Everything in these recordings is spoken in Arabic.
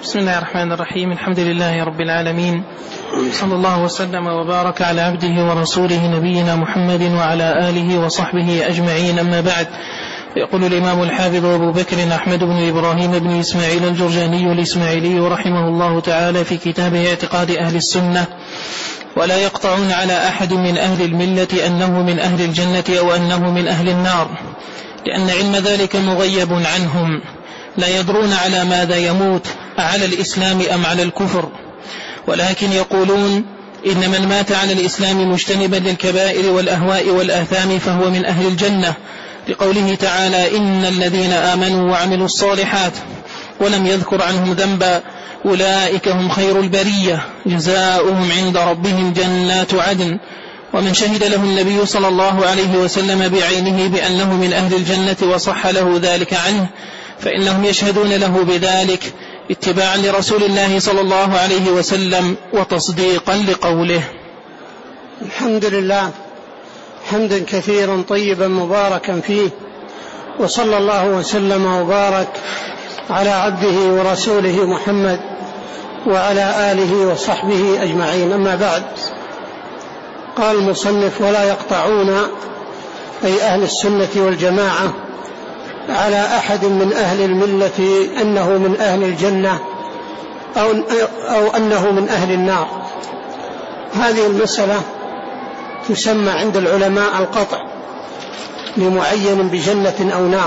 بسم الله الرحمن الرحيم. الحمد لله رب العالمين، صلى الله وسلم وبارك على عبده ورسوله نبينا محمد وعلى آله وصحبه أجمعين. أما بعد، يقول الإمام الحافظ أبو بكر أحمد بن إبراهيم بن إسماعيل الجرجاني الإسماعيلي رحمه الله تعالى في كتابه اعتقاد أهل السنة: ولا يقطعون على أحد من أهل الملة أنه من أهل الجنة أو أنه من أهل النار، لأن علم ذلك مغيب عنهم، لا يدرون على ماذا يموت، على الإسلام أم على الكفر، ولكن يقولون إن من مات على الإسلام مجتنبا للكبائر والأهواء والآثام فهو من أهل الجنة، لقوله تعالى: إن الذين آمنوا وعملوا الصالحات ولم يذكر عنهم ذنبا أولئك هم خير البرية جزاؤهم عند ربهم جنات عدن. ومن شهد له النبي صلى الله عليه وسلم بعينه بأنه من أهل الجنة وصح له ذلك عنه فإنهم يشهدون له بذلك اتباعا لرسول الله صلى الله عليه وسلم وتصديقا لقوله. الحمد لله حمدا كثيرا طيبا مباركا فيه، وصلى الله وسلم وبارك على عبده ورسوله محمد وعلى آله وصحبه أجمعين. أما بعد، قال المصنف: ولا يقطعون أي أهل السنة والجماعة على أحد من أهل الملة أنه من أهل الجنة أو أنه من أهل النار. هذه المسألة تسمى عند العلماء القطع لمعين بجنة أو نار،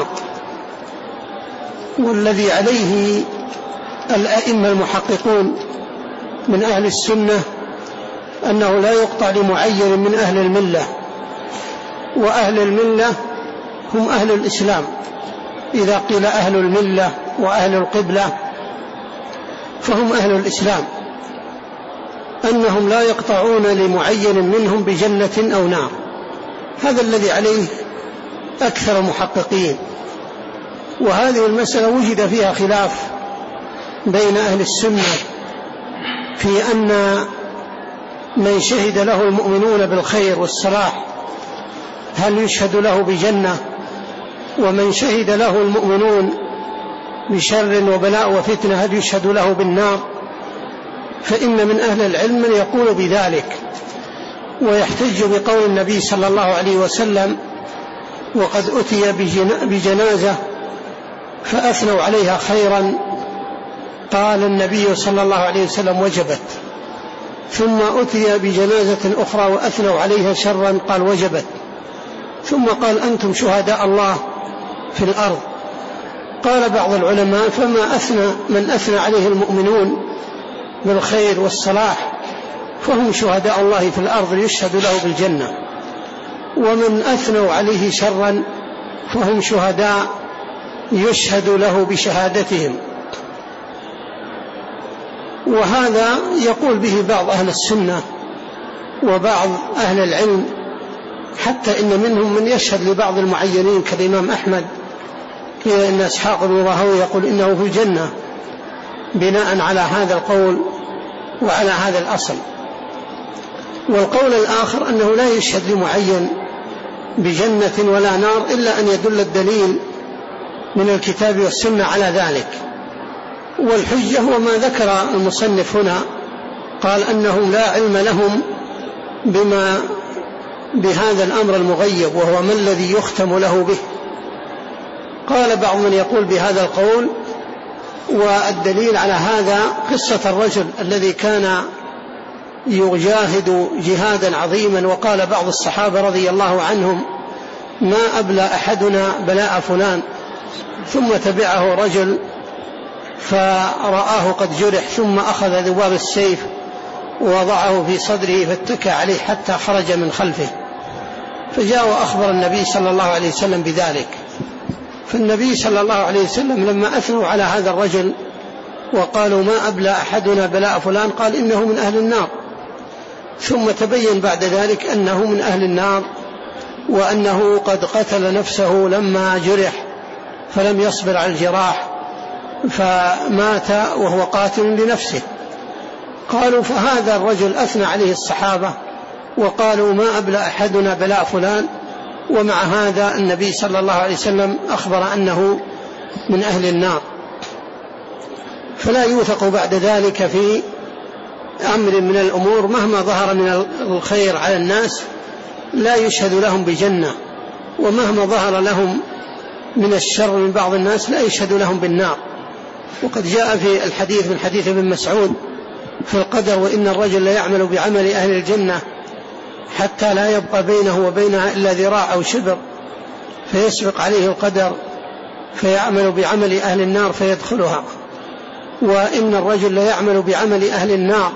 والذي عليه الأئمة المحققون من أهل السنة أنه لا يقطع لمعين من أهل الملة، وأهل الملة هم أهل الإسلام. إذا قيل أهل الملة وأهل القبلة فهم أهل الإسلام، أنهم لا يقطعون لمعين منهم بجنة أو نار. هذا الذي عليه أكثر محققين. وهذه المسألة وجد فيها خلاف بين أهل السنة في أن من شهد له المؤمنون بالخير والصلاح هل يشهد له بجنة، ومن شهد له المؤمنون بشر وبلاء وفتنة هل يشهد له بالنار. فإن من أهل العلم من يقول بذلك، ويحتج بقول النبي صلى الله عليه وسلم: وقد أتي بجنازة فأثنوا عليها خيرا، قال النبي صلى الله عليه وسلم: وجبت. ثم أتي بجنازة أخرى وأثنوا عليها شرا، قال: وجبت. ثم قال: أنتم شهداء الله في الأرض. قال بعض العلماء: فما من أثنى عليه المؤمنون بالخير والصلاح فهم شهداء الله في الأرض يشهد له بالجنة، ومن أثنوا عليه شرا فهم شهداء يشهد له بشهادتهم. وهذا يقول به بعض أهل السنة وبعض أهل العلم، حتى إن منهم من يشهد لبعض المعينين كالإمام أحمد، إن إسحاق بن راهويه يقول إنه في الجنة بناء على هذا القول وعلى هذا الأصل. والقول الآخر أنه لا يشهد لمعين بجنة ولا نار إلا أن يدل الدليل من الكتاب والسنة على ذلك. والحجة هو ما ذكر المصنف هنا، قال أنهم لا علم لهم بهذا الأمر المغيب، وهو ما الذي يختم له به. قال بعض من يقول بهذا القول، والدليل على هذا قصة الرجل الذي كان يجاهد جهادا عظيما، وقال بعض الصحابة رضي الله عنهم: ما أبلى أحدنا بلاء فلان، ثم تبعه رجل فرآه قد جرح، ثم أخذ ذباب السيف ووضعه في صدره فاتكى عليه حتى خرج من خلفه، فجاء وأخبر النبي صلى الله عليه وسلم بذلك. فالنبي صلى الله عليه وسلم لما أثنوا على هذا الرجل وقالوا: ما أبلى أحدنا بلاء فلان، قال: إنه من أهل النار. ثم تبين بعد ذلك أنه من أهل النار، وأنه قد قتل نفسه لما جرح فلم يصبر على الجراح فمات وهو قاتل لنفسه. قالوا: فهذا الرجل أثنى عليه الصحابة وقالوا: ما أبلى أحدنا بلاء فلان، ومع هذا النبي صلى الله عليه وسلم أخبر أنه من أهل النار. فلا يوثق بعد ذلك في أمر من الأمور مهما ظهر من الخير على الناس لا يشهد لهم بجنة، ومهما ظهر لهم من الشر من بعض الناس لا يشهد لهم بالنار. وقد جاء في الحديث من حديث ابن مسعود في القدر: وإن الرجل لا يعمل بعمل أهل الجنة حتى لا يبقى بينه وبينها إلا ذراع أو شبر، فيسبق عليه القدر فيعمل بعمل أهل النار فيدخلها. وإن الرجل لا يعمل بعمل أهل النار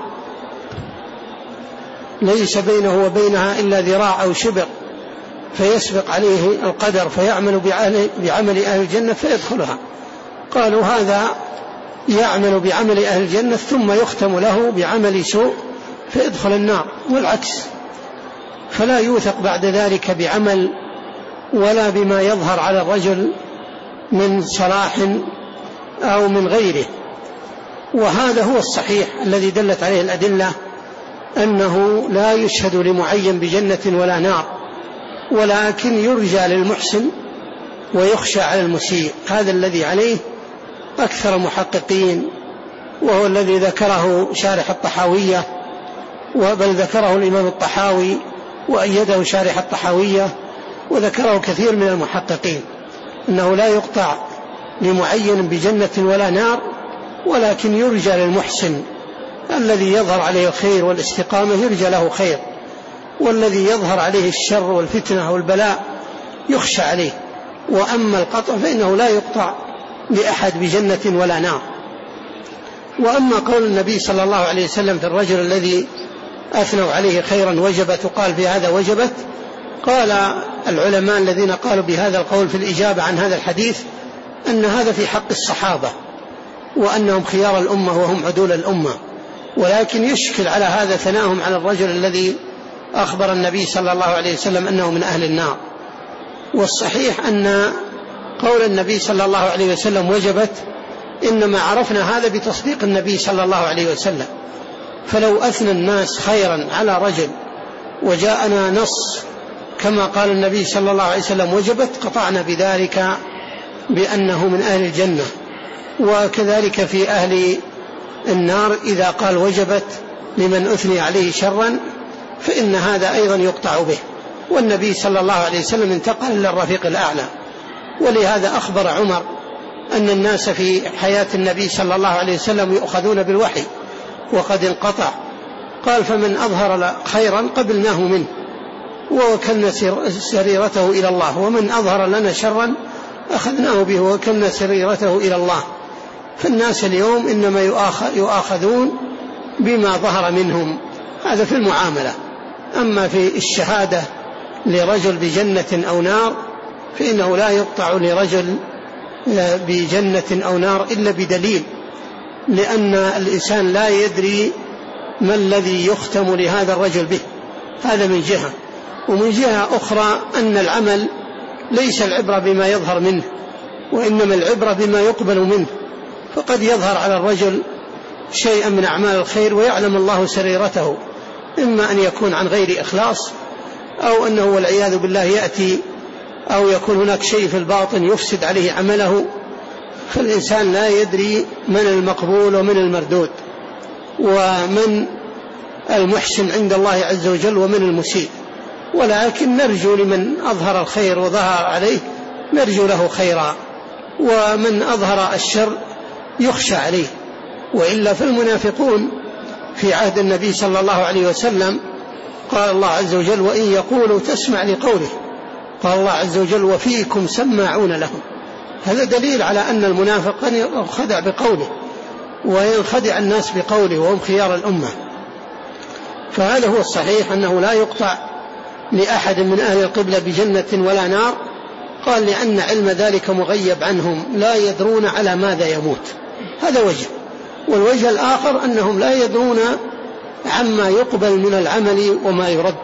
ليس بينه وبينها إلا ذراع أو شبر، فيسبق عليه القدر فيعمل بعمل أهل الجنة فيدخلها. قالوا: هذا يعمل بعمل أهل الجنة ثم يختم له بعمل سوء فيدخل النار، والعكس. فلا يوثق بعد ذلك بعمل ولا بما يظهر على الرجل من صلاح أو من غيره. وهذا هو الصحيح الذي دلت عليه الأدلة، أنه لا يشهد لمعين بجنة ولا نار، ولكن يرجى للمحسن ويخشى على المسيء. هذا الذي عليه أكثر محققين، وهو الذي ذكره شارح الطحاوية، بل ذكره الإمام الطحاوي وأيده شارح الطحاوية، وذكره كثير من المحققين، أنه لا يقطع لمعين بجنة ولا نار، ولكن يرجى للمحسن الذي يظهر عليه الخير والاستقامة يرجى له خير، والذي يظهر عليه الشر والفتنة والبلاء يخشى عليه. وأما القطع فإنه لا يقطع لأحد بجنة ولا نار. وأما قول النبي صلى الله عليه وسلم في الرجل الذي أثنوا عليه خيرا وجبت، وقال في هذا وجبت، قال العلماء الذين قالوا بهذا القول في الإجابة عن هذا الحديث أن هذا في حق الصحابة، وأنهم خيار الأمة وهم عدول الأمة، ولكن يشكل على هذا ثناهم على الرجل الذي أخبر النبي صلى الله عليه وسلم أنه من أهل النار. والصحيح أن قول النبي صلى الله عليه وسلم وجبت إنما عرفنا هذا بتصديق النبي صلى الله عليه وسلم. فلو أثنى الناس خيرا على رجل وجاءنا نص كما قال النبي صلى الله عليه وسلم وجبت، قطعنا بذلك بأنه من أهل الجنة. وكذلك في أهل النار إذا قال وجبت لمن أثني عليه شرا فإن هذا أيضا يقطع به. والنبي صلى الله عليه وسلم انتقل إلى الرفيق الأعلى، ولهذا أخبر عمر أن الناس في حياة النبي صلى الله عليه وسلم يؤخذون بالوحي وقد انقطع. قال: فمن أظهر خيرا قبلناه منه ووكلنا سريرته إلى الله، ومن أظهر لنا شرا أخذناه به ووكلنا سريرته إلى الله. فالناس اليوم إنما يؤاخذون بما ظهر منهم، هذا في المعاملة. أما في الشهادة لرجل بجنة أو نار فإنه لا يقطع لرجل بجنة أو نار إلا بدليل، لأن الإنسان لا يدري ما الذي يختم لهذا الرجل به. هذا من جهة. ومن جهة أخرى أن العمل ليس العبرة بما يظهر منه، وإنما العبرة بما يقبل منه. فقد يظهر على الرجل شيئا من أعمال الخير ويعلم الله سريرته، إما أن يكون عن غير إخلاص، أو أنه والعياذ بالله يأتي أو يكون هناك شيء في الباطن يفسد عليه عمله. فالإنسان لا يدري من المقبول ومن المردود، ومن المحسن عند الله عز وجل ومن المسيء. ولكن نرجو لمن أظهر الخير وظهر عليه نرجو له خيرا، ومن أظهر الشر يخشى عليه. وإلا فالمنافقون في عهد النبي صلى الله عليه وسلم قال الله عز وجل: وإن يقولوا تسمع لقوله. قال الله عز وجل: وفيكم سماعون لهم. هذا دليل على أن المنافق ينخدع بقوله وينخدع الناس بقوله، وهم خيار الأمة. فهذا هو الصحيح، أنه لا يقطع لأحد من أهل القبلة بجنة ولا نار. قال: لأن علم ذلك مغيب عنهم، لا يدرون على ماذا يموت. هذا وجه. والوجه الآخر أنهم لا يدرون عما يقبل من العمل وما يرد،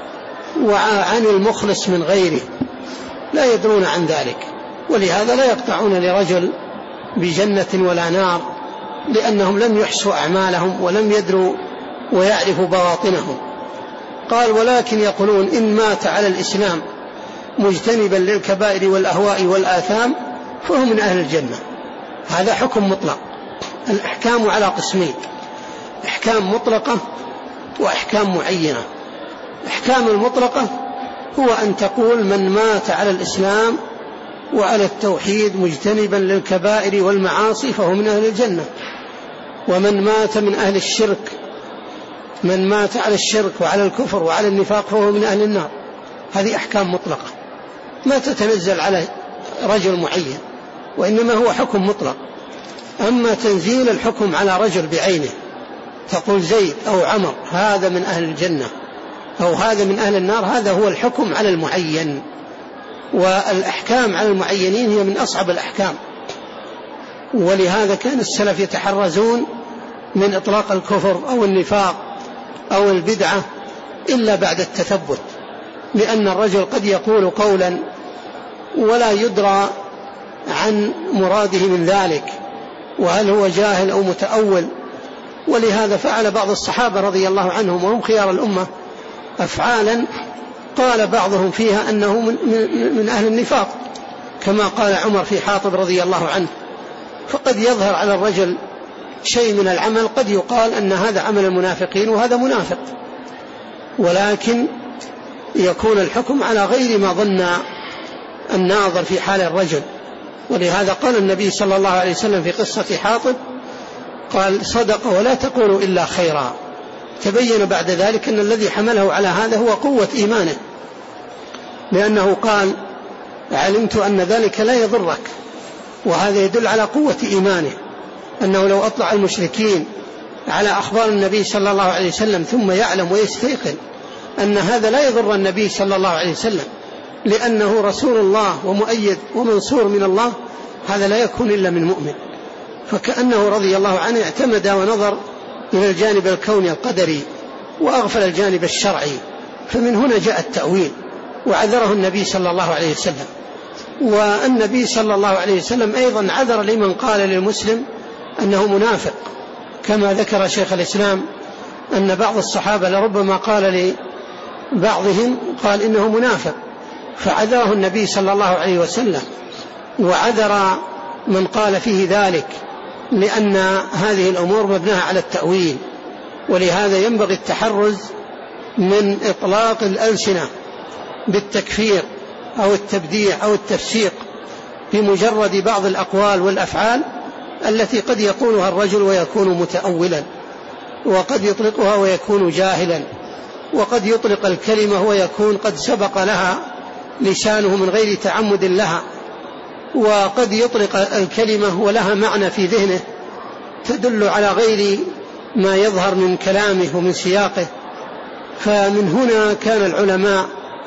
وعن المخلص من غيره لا يدرون عن ذلك، ولهذا لا يقطعون لرجل بجنة ولا نار، لأنهم لم يحصوا أعمالهم ولم يدروا ويعرفوا بواطنهم. قال: ولكن يقولون إن مات على الإسلام مجتنبا للكبائر والأهواء والآثام فهو من أهل الجنة. هذا حكم مطلق، الأحكام على قسمين: أحكام مطلقة وأحكام معينة. أحكام المطلقة هو أن تقول من مات على الإسلام وعلى التوحيد مجتنبا للكبائر والمعاصي فهو من أهل الجنة، ومن مات من أهل الشرك، من مات على الشرك وعلى الكفر وعلى النفاق فهو من أهل النار. هذه أحكام مطلقة ما تتنزل على رجل معين، وإنما هو حكم مطلق. أما تنزيل الحكم على رجل بعينه، تقول زيد أو عمر هذا من أهل الجنة أو هذا من أهل النار، هذا هو الحكم على المعين. والأحكام على المعينين هي من أصعب الأحكام، ولهذا كان السلف يتحرزون من إطلاق الكفر أو النفاق أو البدعة إلا بعد التثبت، لأن الرجل قد يقول قولا ولا يدرى عن مراده من ذلك، وهل هو جاهل أو متأول. ولهذا فعل بعض الصحابة رضي الله عنهم وهم خيار الأمة أفعالا قال بعضهم فيها أنه من أهل النفاق، كما قال عمر في حاطب رضي الله عنه. فقد يظهر على الرجل شيء من العمل قد يقال أن هذا عمل المنافقين وهذا منافق، ولكن يكون الحكم على غير ما ظن الناظر في حال الرجل. ولهذا قال النبي صلى الله عليه وسلم في قصة حاطب قال: صدق ولا تقولوا إلا خيرا. تبين بعد ذلك أن الذي حمله على هذا هو قوة إيمانه، لأنه قال: علمت أن ذلك لا يضرك. وهذا يدل على قوة إيمانه، أنه لو أطلع المشركين على أخبار النبي صلى الله عليه وسلم ثم يعلم ويستيقن أن هذا لا يضر النبي صلى الله عليه وسلم لأنه رسول الله ومؤيد ومنصور من الله، هذا لا يكون إلا من مؤمن. فكأنه رضي الله عنه اعتمد ونظر إلى الجانب الكوني القدري وأغفل الجانب الشرعي، فمن هنا جاء التأويل وعذره النبي صلى الله عليه وسلم. والنبي صلى الله عليه وسلم أيضا عذر لمن قال للمسلم أنه منافق، كما ذكر شيخ الإسلام أن بعض الصحابة لربما قال لبعضهم قال إنه منافق، فعذره النبي صلى الله عليه وسلم وعذر من قال فيه ذلك، لأن هذه الأمور مبناها على التأويل. ولهذا ينبغي التحرز من إطلاق الألسنة بالتكفير أو التبديع أو التفسيق بمجرد بعض الأقوال والأفعال التي قد يقولها الرجل ويكون متأولا، وقد يطلقها ويكون جاهلا، وقد يطلق الكلمة ويكون قد سبق لها لسانه من غير تعمد لها، وقد يطلق الكلمة ولها معنى في ذهنه تدل على غير ما يظهر من كلامه ومن سياقه. فمن هنا كان العلماء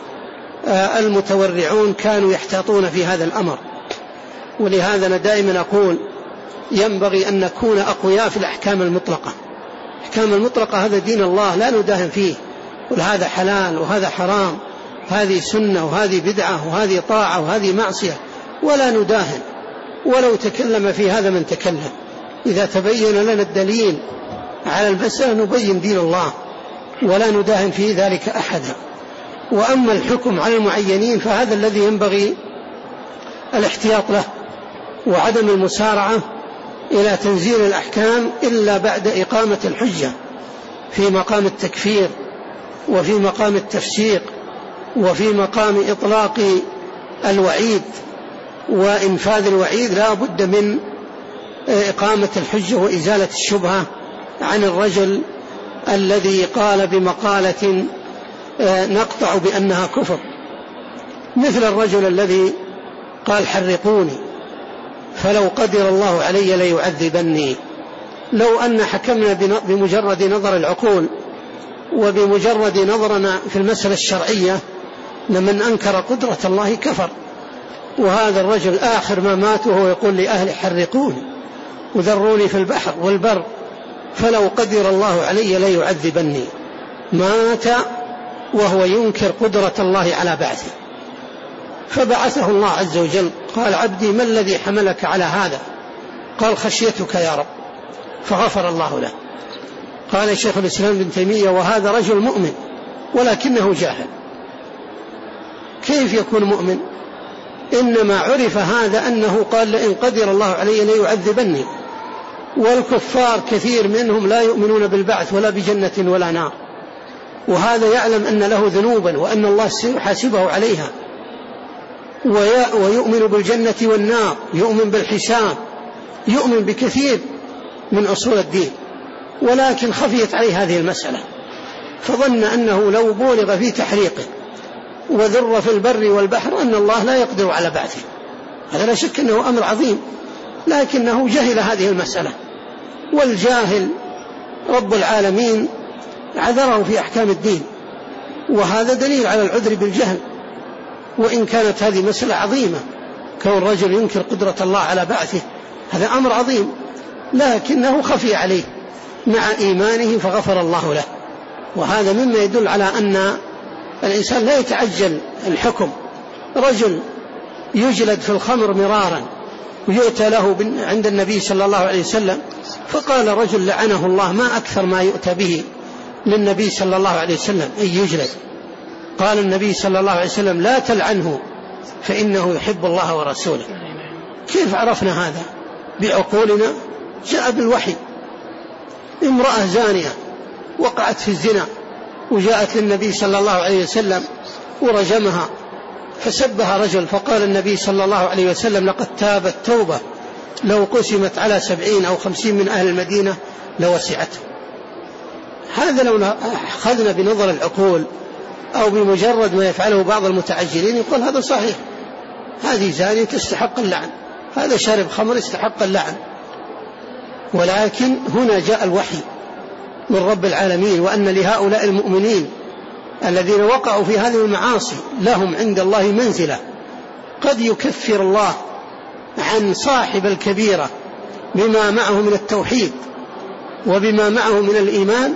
المتورعون كانوا يحتاطون في هذا الأمر. ولهذا أنا دائما أقول ينبغي أن نكون أقوياء في الأحكام المطلقة. الأحكام المطلقة هذا دين الله لا نداهن فيه، وهذا حلال وهذا حرام، هذه سنة وهذه بدعة وهذه طاعة وهذه معصية، ولا نداهن ولو تكلم في هذا من تكلم. إذا تبين لنا الدليل على المسألة نبين دين الله ولا نداهن في ذلك أحدا. وأما الحكم على المعينين فهذا الذي ينبغي الاحتياط له وعدم المسارعة إلى تنزيل الأحكام إلا بعد إقامة الحجة في مقام التكفير وفي مقام التفسيق وفي مقام إطلاق الوعيد وإنفاذ الوعيد. لا بد من إقامة الحجة وإزالة الشبهة عن الرجل الذي قال بمقالة نقطع بأنها كفر، مثل الرجل الذي قال حرقوني فلو قدر الله علي ليعذبني. لو أن حكمنا بمجرد نظر العقول وبمجرد نظرنا في المسألة الشرعية لمن أنكر قدرة الله كفر. وهذا الرجل آخر ما مات وهو يقول لأهل حرقوني وذروني في البحر والبر فلو قدر الله علي ليعذبني. مات وهو ينكر قدرة الله على بعثه. فبعثه الله عز وجل قال عبدي ما الذي حملك على هذا؟ قال خشيتك يا رب، فغفر الله له. قال شيخ الإسلام ابن تيمية وهذا رجل مؤمن ولكنه جاهل. كيف يكون مؤمن؟ إنما عرف هذا أنه قال لئن قدر الله علي ليعذبني، والكفار كثير منهم لا يؤمنون بالبعث ولا بجنة ولا نار، وهذا يعلم أن له ذنوبا وأن الله سيحاسبه عليها، ويؤمن بالجنة والنار، يؤمن بالحساب، يؤمن بكثير من أصول الدين، ولكن خفيت عليه هذه المسألة، فظن أنه لو بولغ في تحريقه وذر في البر والبحر أن الله لا يقدر على بعثه. هذا لا شك أنه أمر عظيم، لكنه جهل هذه المسألة، والجاهل رب العالمين عذره في أحكام الدين، وهذا دليل على العذر بالجهل. وإن كانت هذه مسألة عظيمة، كون رجل ينكر قدرة الله على بعثه هذا أمر عظيم، لكنه خفي عليه مع إيمانه فغفر الله له. وهذا مما يدل على أن الإنسان لا يتعجل الحكم. رجل يجلد في الخمر مرارا ويؤتى له عند النبي صلى الله عليه وسلم، فقال رجل لعنه الله: ما أكثر ما يؤتى به للنبي صلى الله عليه وسلم أن يجلد. قال النبي صلى الله عليه وسلم: لا تلعنه فإنه يحب الله ورسوله. كيف عرفنا هذا؟ بعقولنا؟ جاء بالوحي. امرأة زانية وقعت في الزنا وجاءت للنبي صلى الله عليه وسلم ورجمها، فسبها رجل، فقال النبي صلى الله عليه وسلم: لقد تابت توبة لو قسمت على 70 أو 50 من أهل المدينة لوسعته. هذا لو أخذنا بنظر العقول أو بمجرد ما يفعله بعض المتعجلين يقول هذا صحيح، هذه زانية تستحق اللعن، هذا شارب خمر يستحق اللعن. ولكن هنا جاء الوحي من رب العالمين، وأن لهؤلاء المؤمنين الذين وقعوا في هذه المعاصي لهم عند الله منزلة، قد يكفر الله عن صاحب الكبيرة بما معه من التوحيد وبما معه من الإيمان،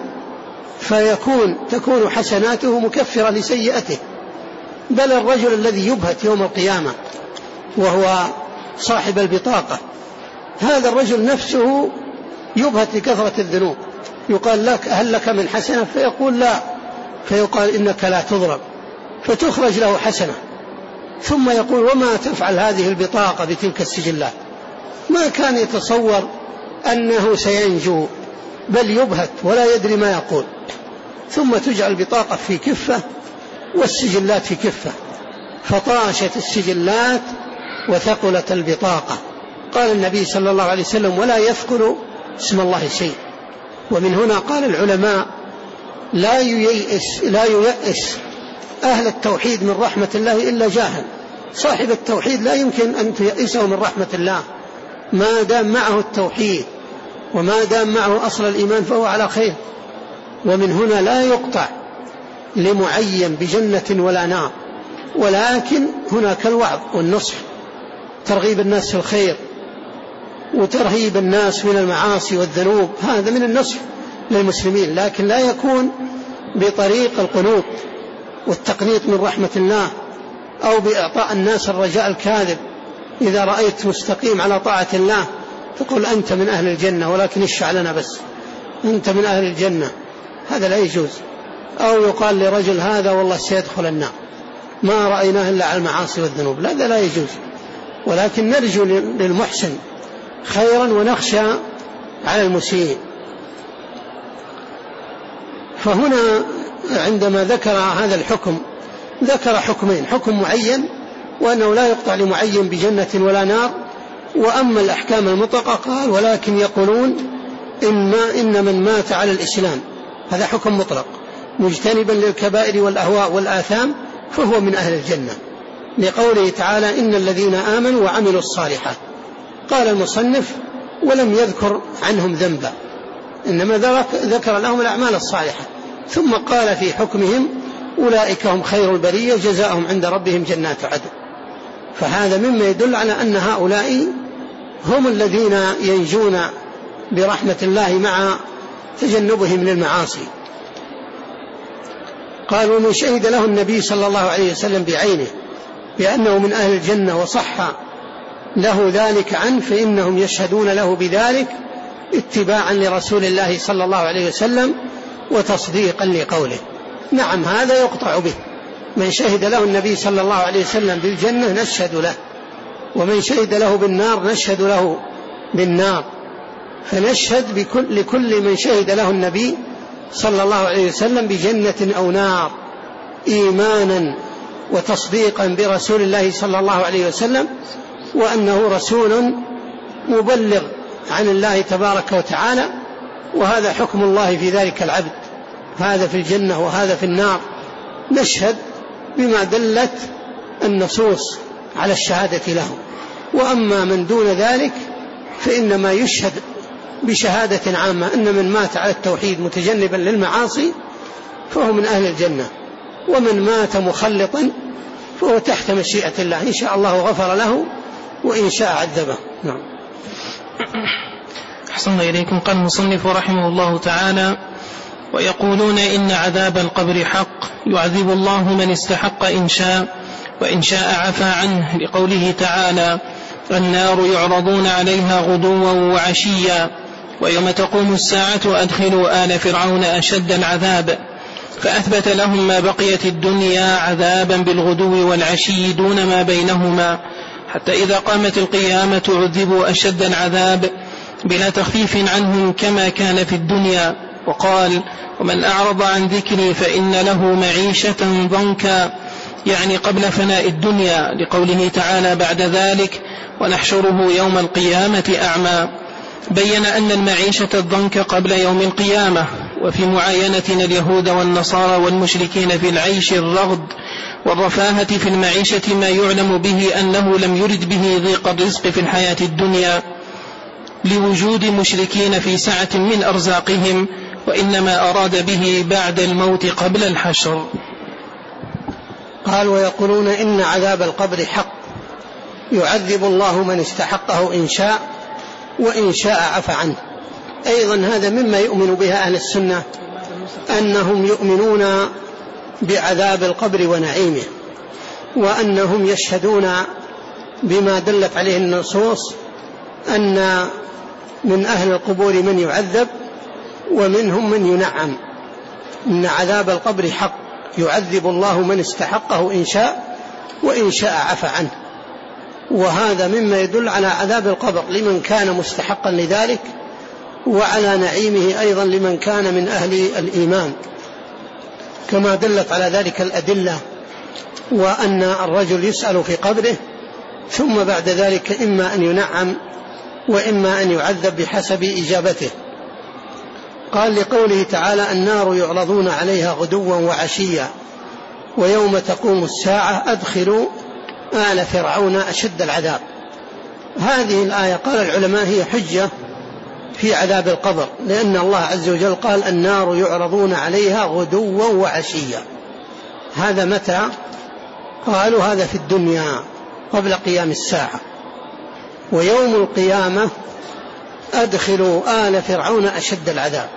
تكون حسناته مكفرة لسيئته. بل الرجل الذي يبهت يوم القيامة وهو صاحب البطاقة، هذا الرجل نفسه يبهت لكثرة الذنوب، يقال لك: هل لك من حسنة؟ فيقول: لا، فيقال: إنك لا تضرب، فتخرج له حسنة، ثم يقول: وما تفعل هذه البطاقة بتلك السجلات؟ ما كان يتصور أنه سينجو، بل يبهت ولا يدري ما يقول. ثم تجعل البطاقة في كفة والسجلات في كفة، فطاشت السجلات وثقلت البطاقة. قال النبي صلى الله عليه وسلم: ولا يثقل اسم الله شيء. ومن هنا قال العلماء: لا ييأس أهل التوحيد من رحمة الله إلا جاهل. صاحب التوحيد لا يمكن أن تيأسه من رحمة الله، ما دام معه التوحيد وما دام معه أصل الإيمان فهو على خير. ومن هنا لا يقطع لمعين بجنة ولا نار، ولكن هناك الوعظ والنصح، ترغيب الناس في الخير وترهيب الناس من المعاصي والذنوب، هذا من النصح للمسلمين، لكن لا يكون بطريق القنوط والتقنيط من رحمة الله، أو بإعطاء الناس الرجاء الكاذب. إذا رأيت مستقيم على طاعة الله تقول: أنت من أهل الجنة، ولكن اشفع لنا بس، أنت من أهل الجنة، هذا لا يجوز. أو يقال لرجل: هذا والله سيدخل النار، ما رأيناه إلا على المعاصي والذنوب، لا، هذا لا يجوز. ولكن نرجو للمحسن خيرا ونخشى على المسيء. فهنا عندما ذكر هذا الحكم ذكر حكمين: حكم معين وأنه لا يقطع لمعين بجنة ولا نار، وأما الأحكام المطلقة قال: ولكن يقولون إن من مات على الإسلام، هذا حكم مطلق مجتنبا للكبائر والأهواء والآثام فهو من أهل الجنة، لقوله تعالى: إن الذين آمنوا وعملوا الصالحات. قال المصنف: ولم يذكر عنهم ذنبا، إنما ذكر لهم الأعمال الصالحة، ثم قال في حكمهم: أولئك هم خير البرية جزاؤهم عند ربهم جنات عدن. فهذا مما يدل على أن هؤلاء هم الذين ينجون برحمة الله مع تجنبهم للمعاصي. قال: ومن شهد له النبي صلى الله عليه وسلم بعينه بأنه من أهل الجنة وصح له ذلك عنه فإنهم يشهدون له بذلك اتباعا لرسول الله صلى الله عليه وسلم وتصديقا لقوله. نعم، هذا يقطع به. من شهد له النبي صلى الله عليه وسلم بالجنة نشهد له، ومن شهد له بالنار نشهد له بالنار. فنشهد لكل من شهد له النبي صلى الله عليه وسلم بجنة أو نار إيمانا وتصديقا برسول الله صلى الله عليه وسلم، وأنه رسول مبلغ عن الله تبارك وتعالى، وهذا حكم الله في ذلك العبد، هذا في الجنة وهذا في النار. نشهد بما دلت النصوص على الشهادة له. وأما من دون ذلك فإنما يشهد بشهادة عامة أن من مات على التوحيد متجنبا للمعاصي فهو من أهل الجنة، ومن مات مخلطا فهو تحت مشيئة الله، إن شاء الله غفر له وإن شاء عذبه. نعم. أحسن إليكم. قال المصنف رحمه الله تعالى: ويقولون إن عذاب القبر حق، يعذب الله من استحق إن شاء، وإن شاء عفى عنه، لقوله تعالى: النار يعرضون عليها غدوا وعشيا، ويوم تقوم الساعة أدخلوا آل فرعون أشد العذاب. فأثبت لهم ما بقيت الدنيا عذابا بالغدو والعشي دون ما بينهما، حتى إذا قامت القيامة عذبوا أشد العذاب بلا تخفيف عنهم كما كان في الدنيا. وقال: ومن أعرض عن ذكري فإن له معيشة ضنكا، يعني قبل فناء الدنيا، لقوله تعالى بعد ذلك: ونحشره يوم القيامة أعمى. بين أن المعيشة الضنك قبل يوم القيامة. وفي معاينتنا اليهود والنصارى والمشركين في العيش الرغد والرفاهة في المعيشة ما يعلم به أنه لم يرد به ضيق الرزق في الحياة الدنيا لوجود مشركين في سعة من أرزاقهم، وإنما أراد به بعد الموت قبل الحشر. قال: ويقولون إن عذاب القبر حق، يعذب الله من استحقه إن شاء، وإن شاء عفى عنه. أيضا هذا مما يؤمن بها أهل السنة، أنهم يؤمنون بعذاب القبر ونعيمه، وأنهم يشهدون بما دلت عليه النصوص أن من أهل القبور من يعذب ومنهم من ينعم. إن عذاب القبر حق، يعذب الله من استحقه إن شاء، وإن شاء عفى عنه. وهذا مما يدل على عذاب القبر لمن كان مستحقا لذلك، وعلى نعيمه أيضا لمن كان من أهل الإيمان، كما دلت على ذلك الأدلة. وأن الرجل يسأل في قبره ثم بعد ذلك إما أن ينعم وإما أن يعذب بحسب إجابته. قال: لقوله تعالى: النار يعرضون عليها غدوا وعشيا، ويوم تقوم الساعة أدخلوا آل فرعون أشد العذاب. هذه الآية قال العلماء هي حجة في عذاب القبر، لأن الله عز وجل قال: النار يعرضون عليها غدوا وعشيا. هذا متى؟ قالوا هذا في الدنيا قبل قيام الساعة. ويوم القيامة أدخلوا آل فرعون أشد العذاب.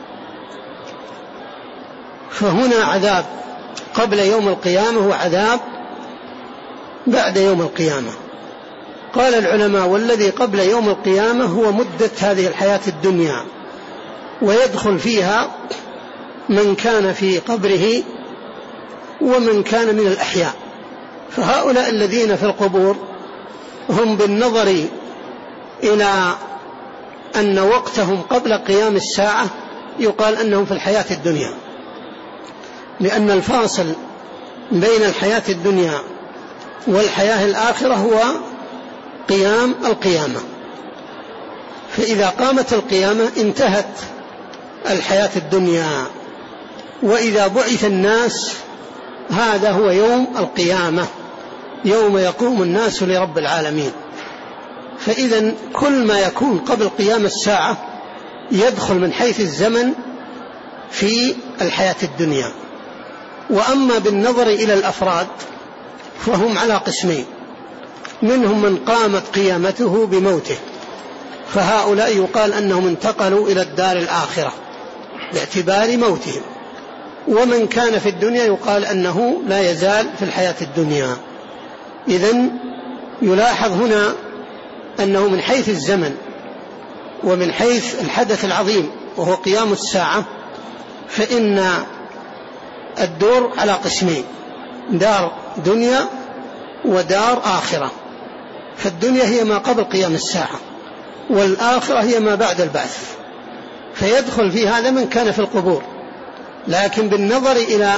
فهنا عذاب قبل يوم القيامة وعذاب بعد يوم القيامة. قال العلماء: والذي قبل يوم القيامة هو مدة هذه الحياة الدنيا، ويدخل فيها من كان في قبره ومن كان من الأحياء. فهؤلاء الذين في القبور هم بالنظر إلى أن وقتهم قبل قيام الساعة يقال أنهم في الحياة الدنيا، لأن الفاصل بين الحياة الدنيا والحياة الآخرة هو قيام القيامة. فإذا قامت القيامة انتهت الحياة الدنيا، وإذا بعث الناس هذا هو يوم القيامة، يوم يقوم الناس لرب العالمين. فإذا كل ما يكون قبل قيام الساعة يدخل من حيث الزمن في الحياة الدنيا. وأما بالنظر إلى الأفراد فهم على قسمين: منهم من قامت قيامته بموته، فهؤلاء يقال أنهم انتقلوا إلى الدار الآخرة باعتبار موتهم، ومن كان في الدنيا يقال أنه لا يزال في الحياة الدنيا. إذن يلاحظ هنا أنه من حيث الزمن ومن حيث الحدث العظيم وهو قيام الساعة فإن الدور على قسمين: دار دنيا ودار آخرة. فالدنيا هي ما قبل قيام الساعة، والآخرة هي ما بعد البعث، فيدخل في هذا من كان في القبور. لكن بالنظر إلى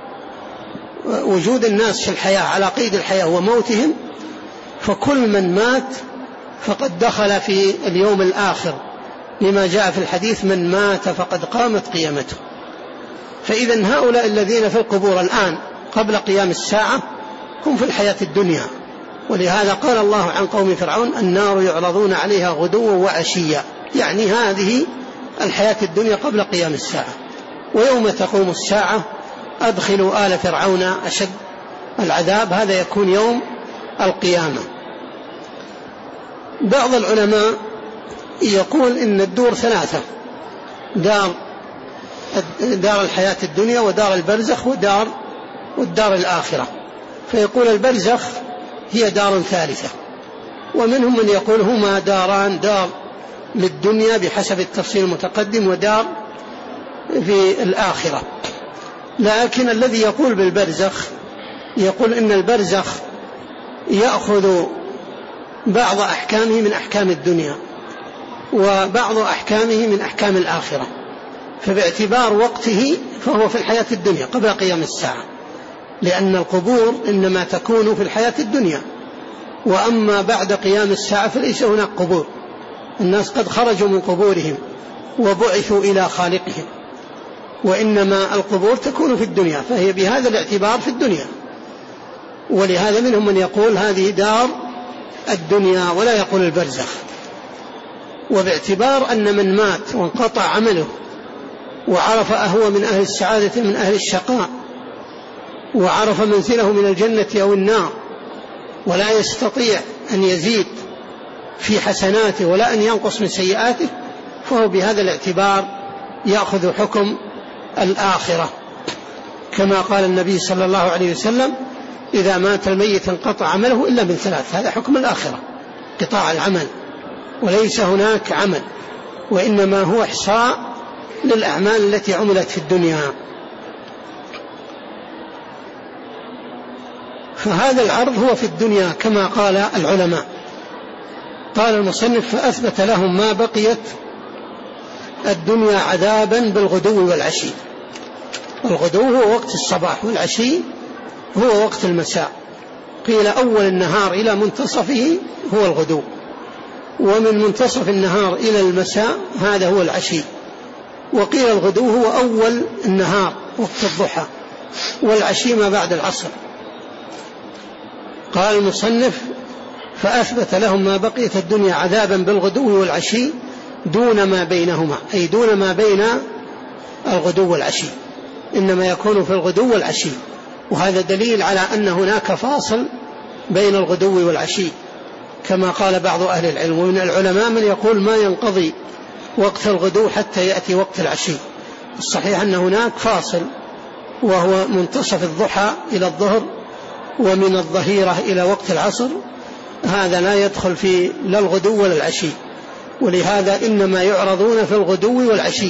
وجود الناس في الحياة على قيد الحياة وموتهم، فكل من مات فقد دخل في اليوم الآخر، لما جاء في الحديث: من مات فقد قامت قيامته. فإذا هؤلاء الذين في القبور الآن قبل قيام الساعة هم في الحياة الدنيا. ولهذا قال الله عن قوم فرعون: النار يعرضون عليها غدوا وعشيا، يعني هذه الحياة الدنيا قبل قيام الساعة. ويوم تقوم الساعة أدخلوا آل فرعون أشد العذاب، هذا يكون يوم القيامة. بعض العلماء يقول إن الدور ثلاثة: دار الحياة الدنيا، ودار البرزخ، والدار الآخرة. فيقول البرزخ هي دار ثالثة. ومنهم من يقول هما داران: دار للدنيا بحسب التفصيل المتقدم، ودار في الآخرة. لكن الذي يقول بالبرزخ يقول إن البرزخ يأخذ بعض أحكامه من أحكام الدنيا، وبعض أحكامه من أحكام الآخرة، فباعتبار وقته فهو في الحياة الدنيا قبل قيام الساعة، لأن القبور إنما تكون في الحياة الدنيا، وأما بعد قيام الساعة فليس هناك قبور، الناس قد خرجوا من قبورهم وبعثوا إلى خالقهم، وإنما القبور تكون في الدنيا، فهي بهذا الاعتبار في الدنيا. ولهذا منهم من يقول هذه دار الدنيا ولا يقول البرزخ. وباعتبار أن من مات وانقطع عمله وعرف أهو من أهل السعادة من أهل الشقاء، وعرف منزله من الجنة أو النار، ولا يستطيع أن يزيد في حسناته ولا أن ينقص من سيئاته، فهو بهذا الاعتبار يأخذ حكم الآخرة، كما قال النبي صلى الله عليه وسلم: إذا مات الميت انقطع عمله إلا من ثلاث. هذا حكم الآخرة، قطاع العمل، وليس هناك عمل، وإنما هو إحصاء للأعمال التي عملت في الدنيا. فهذا العرض هو في الدنيا كما قال العلماء. قال المصنف: فأثبت لهم ما بقيت الدنيا عذابا بالغدو والعشي. الغدو هو وقت الصباح، والعشي هو وقت المساء. قيل أول النهار إلى منتصفه هو الغدو، ومن منتصف النهار إلى المساء هذا هو العشي. وقيل الغدو هو أول النهار وقت الضحى، والعشي ما بعد العصر. قال المصنف: فأثبت لهم ما بقيت الدنيا عذابا بالغدو والعشي دون ما بينهما، أي دون ما بين الغدو والعشي، إنما يكون في الغدو والعشي. وهذا دليل على أن هناك فاصل بين الغدو والعشي، كما قال بعض أهل العلم. ومن العلماء من يقول ما ينقضي وقت الغدو حتى يأتي وقت العشي. الصحيح أن هناك فاصل، وهو منتصف الضحى إلى الظهر، ومن الظهيرة إلى وقت العصر، هذا لا يدخل في لا الغدو ولا العشي، ولهذا إنما يعرضون في الغدو والعشي.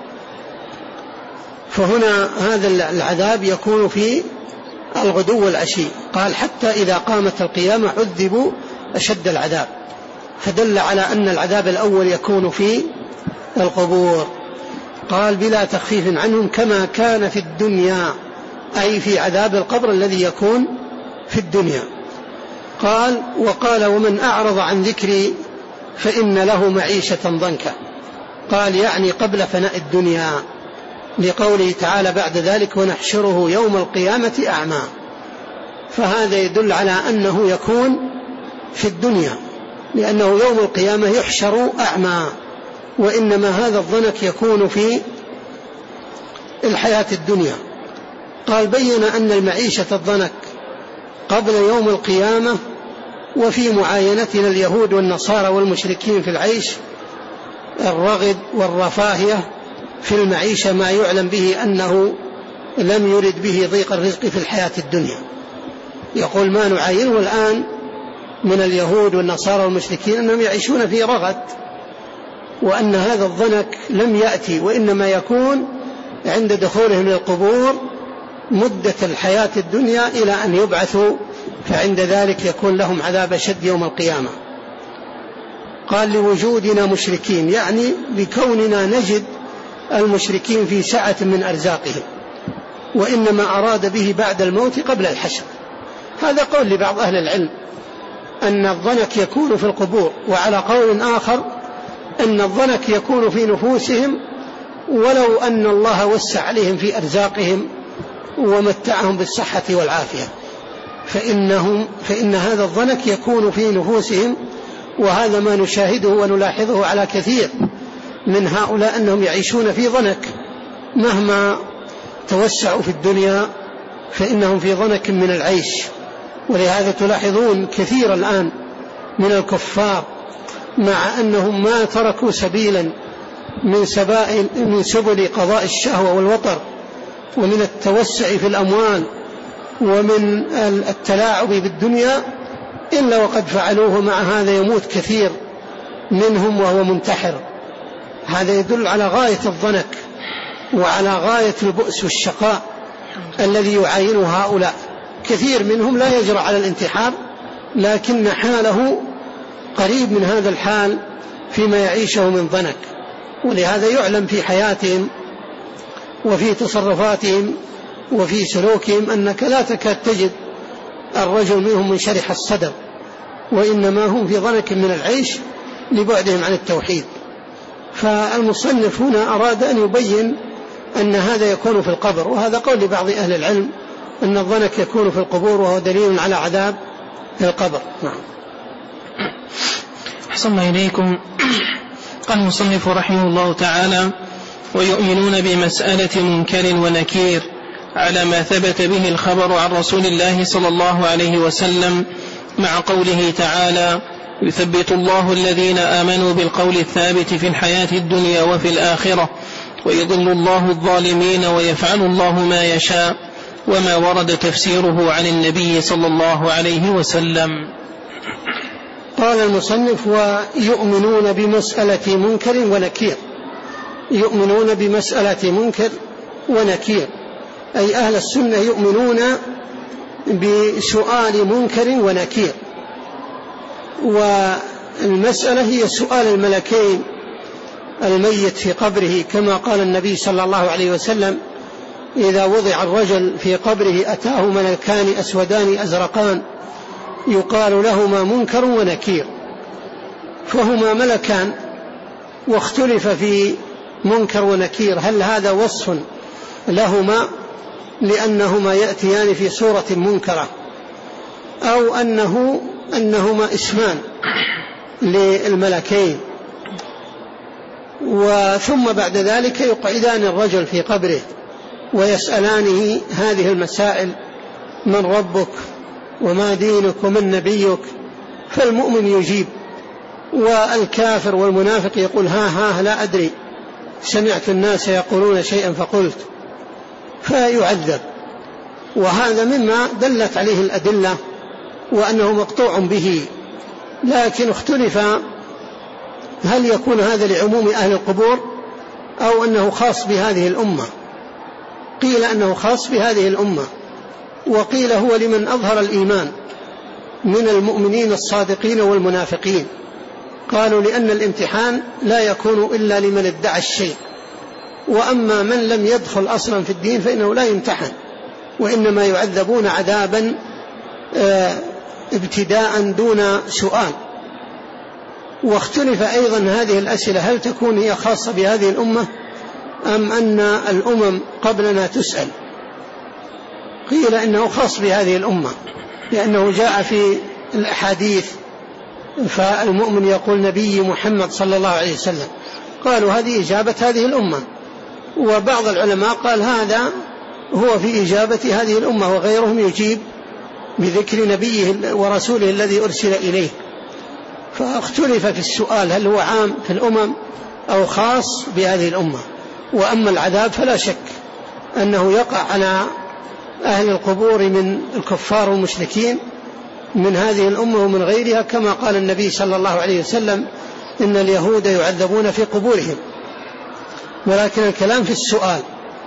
فهنا هذا العذاب يكون في الغدو والعشي. قال: حتى إذا قامت القيامة عذبوا أشد العذاب، فدل على أن العذاب الأول يكون في القبور. قال: بلا تخفيف عنهم كما كان في الدنيا، أي في عذاب القبر الذي يكون في الدنيا. قال: وقال: ومن أعرض عن ذكري فإن له معيشة ضنكا. قال: يعني قبل فناء الدنيا، لقوله تعالى بعد ذلك: ونحشره يوم القيامة أعمى. فهذا يدل على أنه يكون في الدنيا، لأنه يوم القيامة يحشر أعمى، وإنما هذا الضنك يكون في الحياة الدنيا. قال: بين أن المعيشة الضنك قبل يوم القيامة، وفي معاينتنا اليهود والنصارى والمشركين في العيش الرغد والرفاهية في المعيشة ما يعلم به أنه لم يرد به ضيق الرزق في الحياة الدنيا. يقول ما نعاينه الآن من اليهود والنصارى والمشركين أنهم يعيشون في رغد، وأن هذا الضنك لم يأتي، وإنما يكون عند دخولهم للقبور مدة الحياة الدنيا إلى أن يبعثوا، فعند ذلك يكون لهم عذاب شد يوم القيامة. قال لوجودنا مشركين، يعني بكوننا نجد المشركين في سعة من أرزاقهم، وإنما أراد به بعد الموت قبل الحشر. هذا قول لبعض أهل العلم أن الضنك يكون في القبور، وعلى قول آخر أن الضنك يكون في نفوسهم ولو أن الله وسع عليهم في أرزاقهم ومتعهم بالصحة والعافية، فإن هذا الضنك يكون في نفوسهم. وهذا ما نشاهده ونلاحظه على كثير من هؤلاء، أنهم يعيشون في ضنك مهما توسعوا في الدنيا فإنهم في ضنك من العيش. ولهذا تلاحظون كثير الآن من الكفار مع أنهم ما تركوا سبيلا من سبل قضاء الشهوة والوطر ومن التوسع في الأموال ومن التلاعب بالدنيا إلا وقد فعلوه. مع هذا يموت كثير منهم وهو منتحر. هذا يدل على غاية الضنك وعلى غاية البؤس والشقاء الذي يعاينه هؤلاء. كثير منهم لا يجرأ على الانتحار، لكن حاله قريب من هذا الحال فيما يعيشه من ضنك. ولهذا يعلم في حياتهم وفي تصرفاتهم وفي سلوكهم أنك لا تكاد تجد الرجل منهم منشرح الصدر، وإنما هم في ضنك من العيش لبعدهم عن التوحيد. فالمصنف هنا أراد أن يبين أن هذا يكون في القبر، وهذا قول لبعض أهل العلم أن الضنك يكون في القبور، وهو دليل على عذاب في القبر. نعم. أحسن إليكم. قال المصنف رحمه الله تعالى: ويؤمنون بمسألة منكر ونكير على ما ثبت به الخبر عن رسول الله صلى الله عليه وسلم، مع قوله تعالى: يثبت الله الذين آمنوا بالقول الثابت في الحياة الدنيا وفي الآخرة ويضل الله الظالمين ويفعل الله ما يشاء، وما ورد تفسيره عن النبي صلى الله عليه وسلم. قال المصنف: ويؤمنون بمسألة منكر ونكير. يؤمنون بمسألة منكر ونكير، أي أهل السنة يؤمنون بسؤال منكر ونكير. والمسألة هي سؤال الملكين الميت في قبره، كما قال النبي صلى الله عليه وسلم: إذا وضع الرجل في قبره أتاه ملكان أسودان أزرقان يقال لهما منكر ونكير. فهما ملكان، واختلف في منكر ونكير، هل هذا وصف لهما لأنهما يأتيان في صورة منكرة، أو أنهما اسمان للملكين. وثم بعد ذلك يقعدان الرجل في قبره ويسألانه هذه المسائل: من ربك وما دينك ومن نبيك؟ فالمؤمن يجيب، والكافر والمنافق يقول: ها لا أدري، سمعت الناس يقولون شيئا فقلت، فيعذب. وهذا مما دلت عليه الأدلة وأنه مقطوع به. لكن اختلف هل يكون هذا لعموم أهل القبور أو أنه خاص بهذه الأمة. قيل أنه خاص بهذه الأمة، وقيل هو لمن أظهر الإيمان من المؤمنين الصادقين والمنافقين. قالوا لأن الامتحان لا يكون إلا لمن ادعى الشيء، وأما من لم يدخل أصلا في الدين فإنه لا يمتحن، وإنما يعذبون عذابا ابتداء دون سؤال. واختلف أيضا هذه الأسئلة هل تكون هي خاصة بهذه الأمة أم أن الأمم قبلنا تسأل. قيل إنه خاص بهذه الأمة لأنه جاء في الأحاديث، فالمؤمن يقول نبي محمد صلى الله عليه وسلم. قالوا هذه إجابة هذه الأمة. وبعض العلماء قال هذا هو في إجابة هذه الأمة، وغيرهم يجيب بذكر نبيه ورسوله الذي أرسل إليه. فاختلف في السؤال هل هو عام في الأمم أو خاص بهذه الأمة. وأما العذاب فلا شك أنه يقع على أهل القبور من الكفار والمشركين من هذه الأمة ومن غيرها، كما قال النبي صلى الله عليه وسلم: إن اليهود يعذبون في قبورهم. ولكن الكلام في السؤال،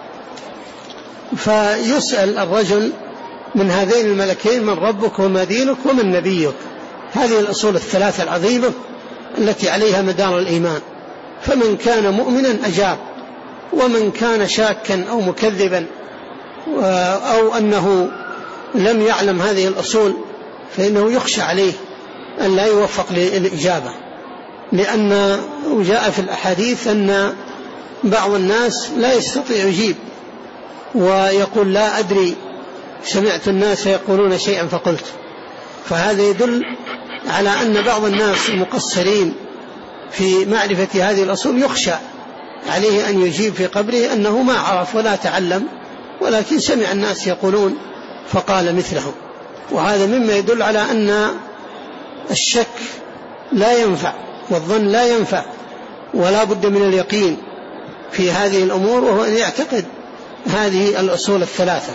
فيسأل الرجل من هذين الملكين: من ربك وما دينك ومن نبيك؟ هذه الأصول الثلاثة العظيمة التي عليها مدار الإيمان. فمن كان مؤمنا أجاب، ومن كان شاكا أو مكذبا أو أنه لم يعلم هذه الأصول فإنه يخشى عليه أن لا يوفق للإجابة، لأن جاء في الأحاديث أن بعض الناس لا يستطيع يجيب ويقول لا أدري، سمعت الناس يقولون شيئا فقلت. فهذا يدل على أن بعض الناس المقصرين في معرفة هذه الأصول يخشى عليه أن يجيب في قبره أنه ما عرف ولا تعلم، ولكن سمع الناس يقولون فقال مثلهم. وهذا مما يدل على أن الشك لا ينفع والظن لا ينفع، ولا بد من اليقين في هذه الأمور، وهو أن يعتقد هذه الأصول الثلاثة.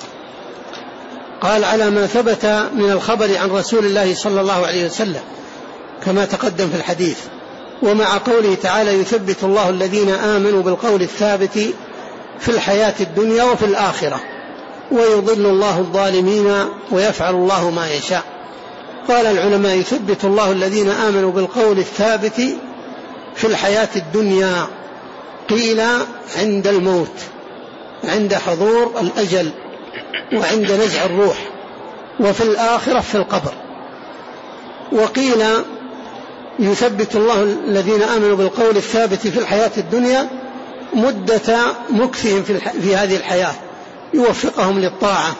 قال على ما ثبت من الخبر عن رسول الله صلى الله عليه وسلم كما تقدم في الحديث، ومع قوله تعالى يثبت الله الذين آمنوا بالقول الثابت في الحياة الدنيا وفي الآخرة ويضل الله الظالمين ويفعل الله ما يشاء. قال العلماء يثبت الله الذين آمنوا بالقول الثابت في الحياة الدنيا، قيل عند الموت، عند حضور الأجل، وعند نزع الروح، وفي الآخرة في القبر. وقيل يثبت الله الذين آمنوا بالقول الثابت في الحياة الدنيا مدة مكثهم في هذه الحياة، يوفقهم للطاعة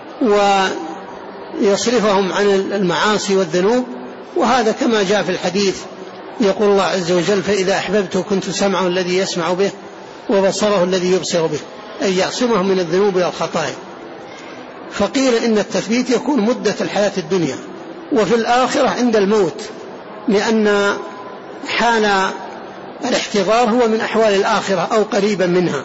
ويصرفهم عن المعاصي والذنوب. وهذا كما جاء في الحديث يقول الله عز وجل فإذا أحببته كنت سمعه الذي يسمع به وبصره الذي يبصر به، أي يعصمهم من الذنوب والخطايا. فقيل إن التثبيت يكون مدة الحياة الدنيا، وفي الآخرة عند الموت، لأن حال الاحتضار هو من أحوال الآخرة أو قريبا منها.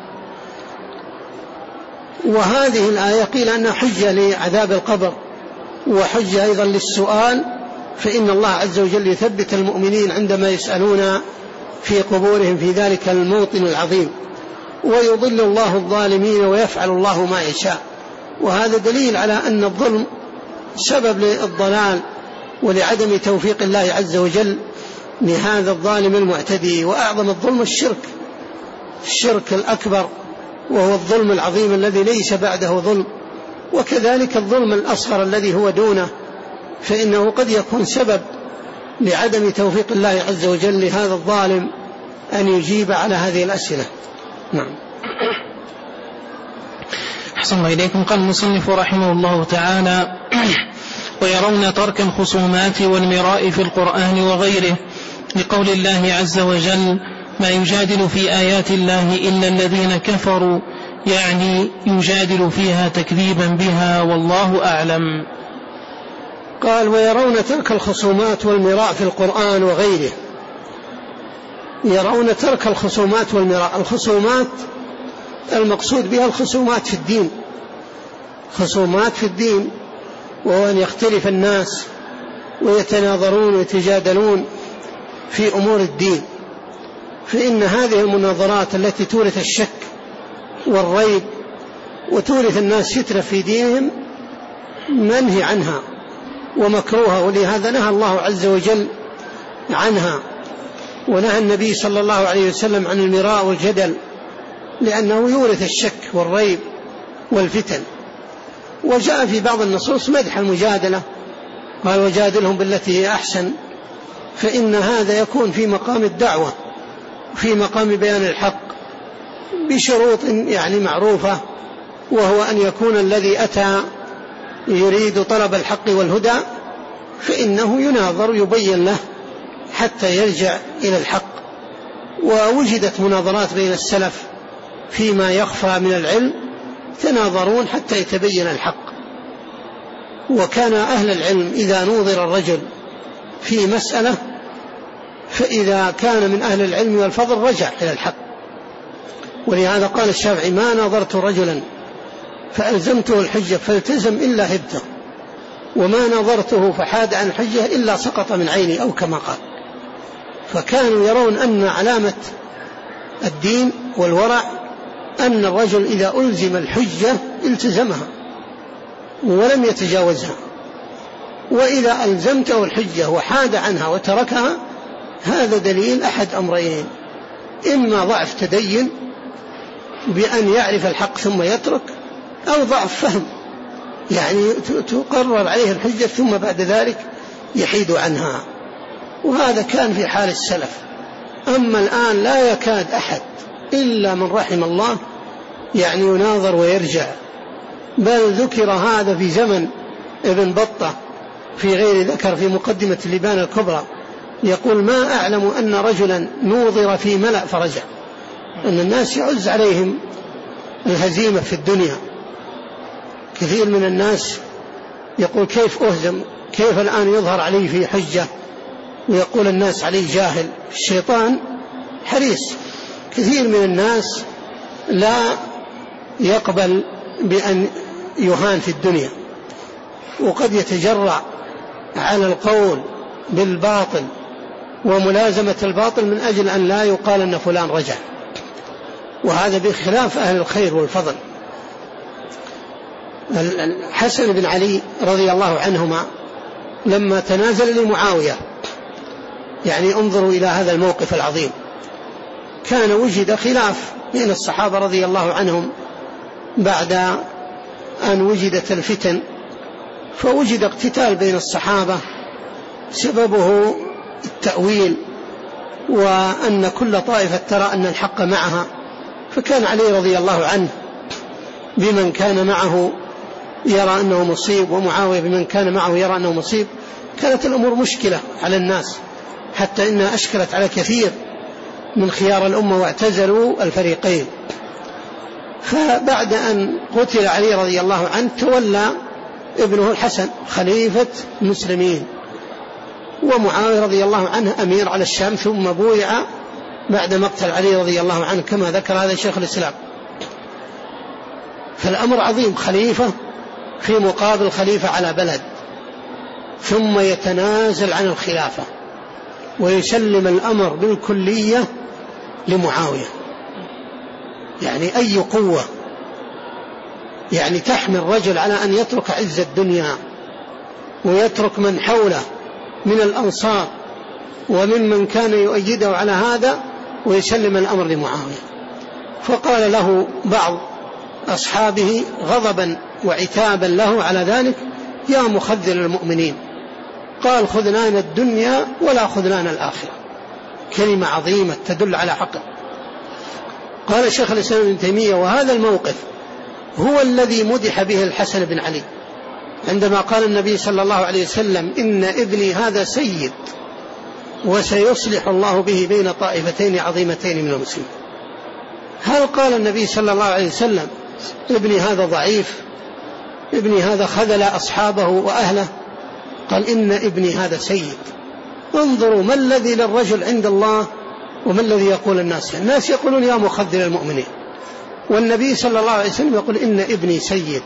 وهذه الآية قيل أنها حجة لعذاب القبر وحجة أيضا للسؤال، فإن الله عز وجل يثبت المؤمنين عندما يسألون في قبورهم في ذلك الموطن العظيم، ويضل الله الظالمين ويفعل الله ما يشاء. وهذا دليل على أن الظلم سبب للضلال ولعدم توفيق الله عز وجل لهذا الظالم المعتدي. وأعظم الظلم الشرك الأكبر، وهو الظلم العظيم الذي ليس بعده ظلم. وكذلك الظلم الأصغر الذي هو دونه، فإنه قد يكون سبب لعدم توفيق الله عز وجل لهذا الظالم أن يجيب على هذه الأسئلة. نعم. أحسن الله إليكم. قال المصنف رحمه الله تعالى ويرون ترك الخصومات والمراء في القرآن وغيره، لقول الله عز وجل ما يجادل في آيات الله إلا الذين كفروا، يعني يجادل فيها تكذيبا بها، والله أعلم. قال ويرون ترك الخصومات والمراء في القرآن وغيره. يرون ترك الخصومات والمراء. الخصومات المقصود بها الخصومات في الدين، خصومات في الدين، وهو أن يختلف الناس ويتناظرون ويتجادلون في أمور الدين. فإن هذه المناظرات التي تورث الشك والريب وتورث الناس فتنة في دينهم منهي عنها ومكروهة، ولهذا نهى الله عز وجل عنها، ونهى النبي صلى الله عليه وسلم عن المراء والجدل، لأنه يورث الشك والريب والفتن. وجاء في بعض النصوص مدح المجادلة، قال وجادلهم بالتي هي أحسن، فإن هذا يكون في مقام الدعوة في مقام بيان الحق بشروط يعني معروفة، وهو أن يكون الذي أتى يريد طلب الحق والهدى فإنه يناظر يبين له حتى يرجع إلى الحق. ووجدت مناظرات بين السلف فيما يخفى من العلم، تناظرون حتى يتبين الحق. وكان أهل العلم إذا نوظر الرجل في مسألة فإذا كان من أهل العلم والفضل رجع إلى الحق. ولهذا قال الشافعي ما نظرت رجلا فألزمته الحجة فالتزم إلا هبته، وما نظرته فحاد عن الحجة إلا سقط من عيني، أو كما قال. فكانوا يرون أن علامة الدين والورع أن الرجل إذا ألزم الحجة التزمها ولم يتجاوزها، وإذا ألزمته الحجة وحاد عنها وتركها هذا دليل أحد أمرين: إما ضعف تدين بأن يعرف الحق ثم يترك، أو ضعف فهم، يعني تقرر عليه الحجة ثم بعد ذلك يحيد عنها. وهذا كان في حال السلف. أما الآن لا يكاد أحد إلا من رحم الله يعني يناظر ويرجع، بل ذكر هذا في زمن ابن بطة في غير ذكر في مقدمة اللبان الكبرى، يقول: ما أعلم أن رجلا نوظر في ملأ فرجع. أن الناس يعز عليهم الهزيمة في الدنيا. كثير من الناس يقول: كيف أهزم؟ كيف الآن يظهر علي في حجة ويقول الناس عليه جاهل؟ الشيطان حريص. كثير من الناس لا يقبل بأن يهان في الدنيا، وقد يتجرع على القول بالباطل وملازمة الباطل من أجل أن لا يقال أن فلان رجع، وهذا بخلاف أهل الخير والفضل. الحسن بن علي رضي الله عنهما لما تنازل لمعاوية، يعني انظروا إلى هذا الموقف العظيم، كان وجد خلاف بين الصحابة رضي الله عنهم بعد أن وجدت الفتن، فوجد اقتتال بين الصحابة سببه التأويل، وأن كل طائفة ترى أن الحق معها، فكان علي رضي الله عنه بمن كان معه يرى أنه مصيب، ومعاوية بمن كان معه يرى أنه مصيب. كانت الأمور مشكلة على الناس، حتى إنها أشكلت على كثير من خيار الأمة واعتزلوا الفريقين. فبعد أن قتل علي رضي الله عنه تولى ابنه الحسن خليفة المسلمين، ومعاوية رضي الله عنه أمير على الشام، ثم بويع بعد مقتل علي رضي الله عنه كما ذكر هذا شيخ الإسلام. فالأمر عظيم، خليفة في مقابل خليفة على بلد، ثم يتنازل عن الخلافة ويسلم الأمر بالكلية لمعاوية. يعني أي قوة يعني تحمل الرجل على أن يترك عز الدنيا ويترك من حوله من الأنصار وممن كان يؤيده على هذا ويسلم الأمر لمعاوية. فقال له بعض أصحابه غضبا وعتابا له على ذلك: يا مخذل المؤمنين، قال: خذلان الدنيا ولا خذلان الآخرة. كلمة عظيمة تدل على حقه. قال شيخ الإسلام ابن تيمية: وهذا الموقف هو الذي مدح به الحسن بن علي عندما قال النبي صلى الله عليه وسلم: إن ابني هذا سيد وسيصلح الله به بين طائفتين عظيمتين من المسلمين. هل قال النبي صلى الله عليه وسلم: ابني هذا ضعيف، ابني هذا خذل أصحابه وأهله؟ قال: إن ابني هذا سيد. انظروا ما الذي للرجل عند الله وما الذي يقول الناس. الناس يقولون: يا مخذل المؤمنين، والنبي صلى الله عليه وسلم يقول: إن ابني سيد.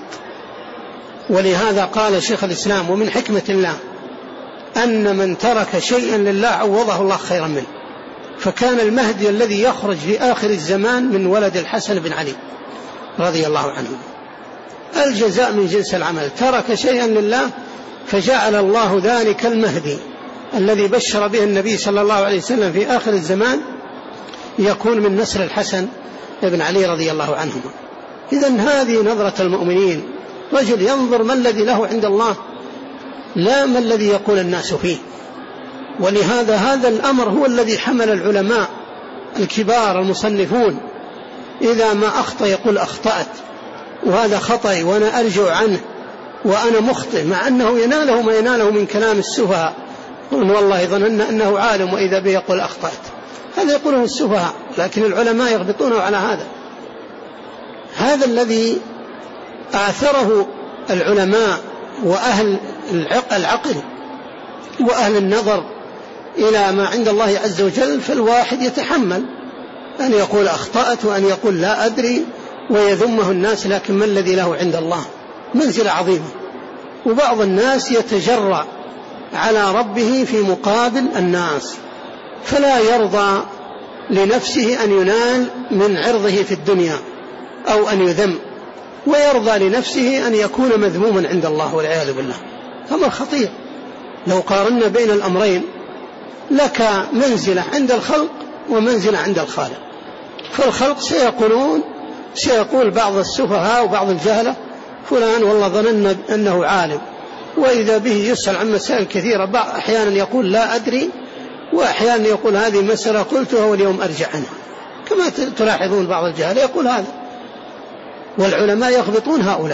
ولهذا قال شيخ الإسلام: ومن حكمة الله أن من ترك شيئا لله عوضه الله خيرا منه. فكان المهدي الذي يخرج في آخر الزمان من ولد الحسن بن علي رضي الله عنه. الجزاء من جنس العمل، ترك شيئا لله فجعل الله ذلك المهدي الذي بشر به النبي صلى الله عليه وسلم في آخر الزمان يكون من نسل الحسن بن علي رضي الله عنهما. إذن هذه نظرة المؤمنين، رجل ينظر ما الذي له عند الله لا ما الذي يقول الناس فيه. ولهذا هذا الأمر هو الذي حمل العلماء الكبار المصنفون إذا ما أخطأ يقول: أخطأت وهذا خطأي وأنا أرجع عنه وأنا مخطئ، مع أنه يناله ما يناله من كلام السفهاء. والله ظننا أنه عالم وإذا به يقول: أخطأت. هذا يقوله السفهاء، لكن العلماء يغبطونه على هذا. هذا الذي آثره العلماء وأهل العقل وأهل النظر إلى ما عند الله عز وجل. فالواحد يتحمل أن يقول أخطأت وأن يقول لا أدري ويذمه الناس، لكن ما الذي له عند الله منزلة عظيمة. وبعض الناس يتجرأ على ربه في مقابل الناس، فلا يرضى لنفسه أن ينال من عرضه في الدنيا أو أن يذم، ويرضى لنفسه أن يكون مذموما عند الله والعياذ بالله. أمر خطير. لو قارنا بين الأمرين لك منزلة عند الخلق ومنزلة عند الخالق. فالخلق سيقول بعض السفهاء وبعض الجهلة فلان والله ظننا أنه عالم، وإذا به يسأل عن مسائل كثيرة، أحيانا يقول لا أدري، وأحيانا يقول هذه مسألة قلتها واليوم أرجع عنها، كما تلاحظون بعض الجهلة يقول هذا، والعلماء يغبطون هؤلاء.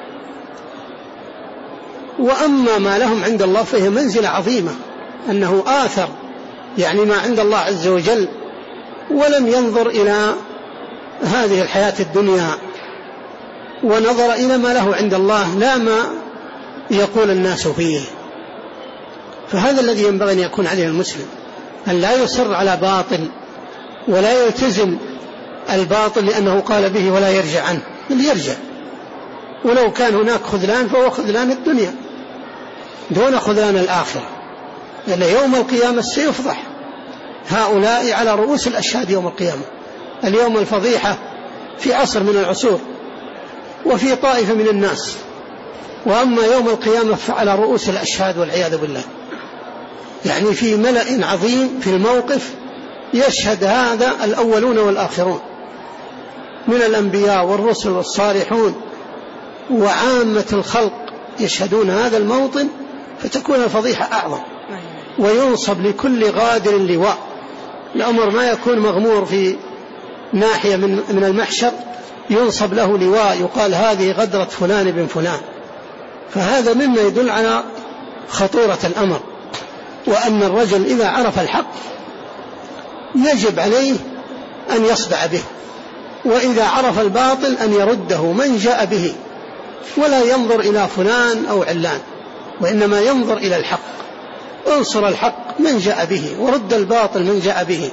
وأما ما لهم عند الله فهي منزلة عظيمة، أنه آثر يعني ما عند الله عز وجل، ولم ينظر إلى هذه الحياة الدنيا، ونظر إلى ما له عند الله لا ما يقول الناس فيه. فهذا الذي ينبغي أن يكون عليه المسلم، أن لا يصر على باطل ولا يلتزم الباطل لأنه قال به ولا يرجع عنه، بل يرجع، ولو كان هناك خذلان فهو خذلان الدنيا دون خذلان الآخرة، لأن يوم القيامة سيفضح هؤلاء على رؤوس الأشهاد يوم القيامة. اليوم الفضيحة في عصر من العصور وفي طائفة من الناس، وأما يوم القيامة فعلى رؤوس الأشهاد والعياذ بالله، يعني في ملأ عظيم في الموقف يشهد هذا الأولون والآخرون من الأنبياء والرسل والصالحون وعامة الخلق يشهدون هذا الموطن، فتكون الفضيحة أعظم، وينصب لكل غادر لواء. الأمر ما يكون مغمور في ناحية من المحشر، ينصب له لواء يقال هذه غدرة فلان بن فلان. فهذا مما يدل على خطورة الأمر، وأن الرجل إذا عرف الحق يجب عليه أن يصدع به، وإذا عرف الباطل أن يرده من جاء به، ولا ينظر إلى فلان أو علان، وإنما ينظر إلى الحق. انصر الحق من جاء به ورد الباطل من جاء به.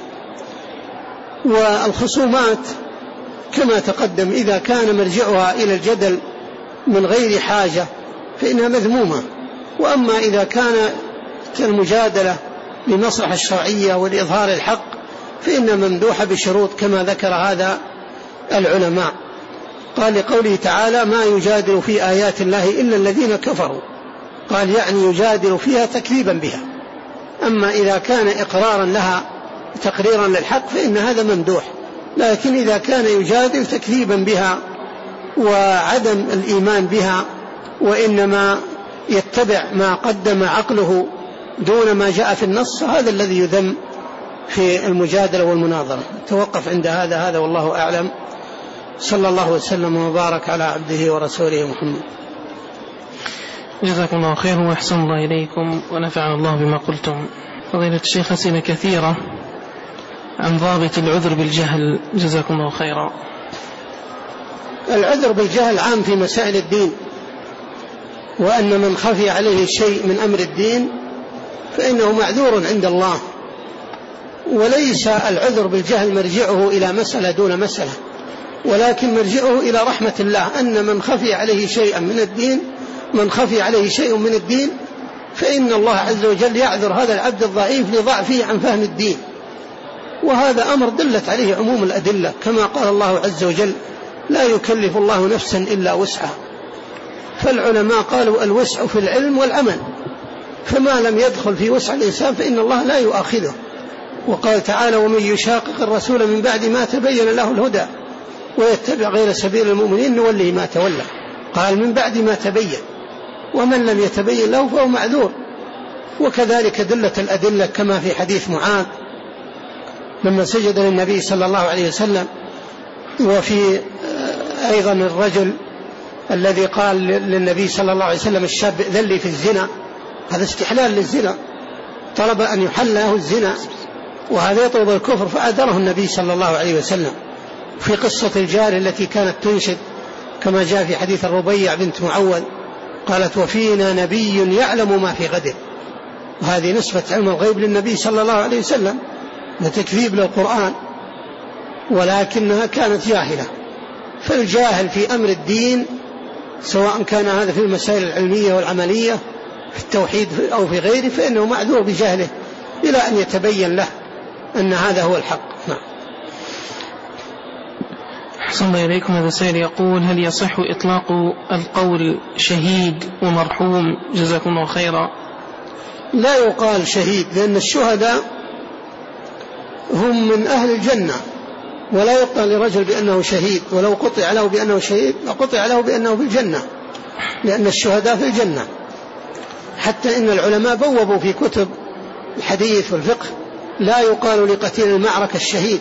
والخصومات كما تقدم إذا كان مرجعها إلى الجدل من غير حاجة فإنها مذمومة، وأما إذا كان كالمجادلة لمصلحة الشرعية ولإظهار الحق فإنها ممدوحة بشروط كما ذكر هذا العلماء. قال لقوله تعالى ما يجادل في آيات الله إلا الذين كفروا، قال يعني يجادل فيها تكذيبا بها. أما إذا كان إقرارا لها تقريرا للحق فإن هذا ممدوح، لكن إذا كان يجادل تكذيبا بها وعدم الإيمان بها، وإنما يتبع ما قدم عقله دون ما جاء في النص، هذا الذي يذم في المجادلة والمناظرة. توقف عند هذا والله أعلم. صلى الله وسلم وبارك على عبده ورسوله محمد. جزاكم الله خير وأحسن الله إليكم ونفعنا الله بما قلتم. فضيلة الشيخ أسئلة كثيرة عن ضابط العذر بالجهل، جزاكم الله خيرا. العذر بالجهل عام في مسائل الدين، وأن من خفي عليه شيء من أمر الدين فإنه معذور عند الله، وليس العذر بالجهل مرجعه إلى مسألة دون مسألة، ولكن مرجعه إلى رحمة الله، أن من خفي عليه شيء من الدين فإن الله عز وجل يعذر هذا العبد الضعيف لضعفه عن فهم الدين. وهذا أمر دلت عليه عموم الأدلة، كما قال الله عز وجل لا يكلف الله نفسا إلا وسعها. فالعلماء قالوا الوسع في العلم والعمل، فما لم يدخل في وسع الإنسان فإن الله لا يؤاخذه. وقال تعالى ومن يشاقق الرسول من بعد ما تبين له الهدى ويتبع غير سبيل المؤمنين نوله ما تولى. قال من بعد ما تبين، ومن لم يتبين له فهو معذور. وكذلك دلت الأدلة كما في حديث معاذ لما سجد للنبي صلى الله عليه وسلم، وفي أيضا الرجل الذي قال للنبي صلى الله عليه وسلم الشاب ائذن لي في الزنا، هذا استحلال للزنا، طلب أن يحل له الزنا، وهذا يطلب الكفر، فأدره النبي صلى الله عليه وسلم. في قصة الجارية التي كانت تنشد كما جاء في حديث الربيع بنت معوذ قالت وفينا نبي يعلم ما في غد، وهذه نسبة علم الغيب للنبي صلى الله عليه وسلم وتكذيب للقرآن، ولكنها كانت جاهلة. فالجاهل في أمر الدين سواء كان هذا في المسائل العلمية والعملية في التوحيد أو في غيره فإنه معذور بجهله إلى أن يتبين له أن هذا هو الحق. نعم. أحسن الله إليكم. هذا سائل يقول هل يصح إطلاق القول شهيد ومرحوم؟ جزاكم الله خيرا. لا يقال شهيد، لأن الشهداء هم من أهل الجنة، ولا يقال لرجل بأنه شهيد، ولو قطع له بأنه شهيد لقطع له بأنه في الجنة، لأن الشهداء في الجنة. حتى إن العلماء بوبوا في كتب الحديث والفقه لا يقال لقتيل المعركة الشهيد،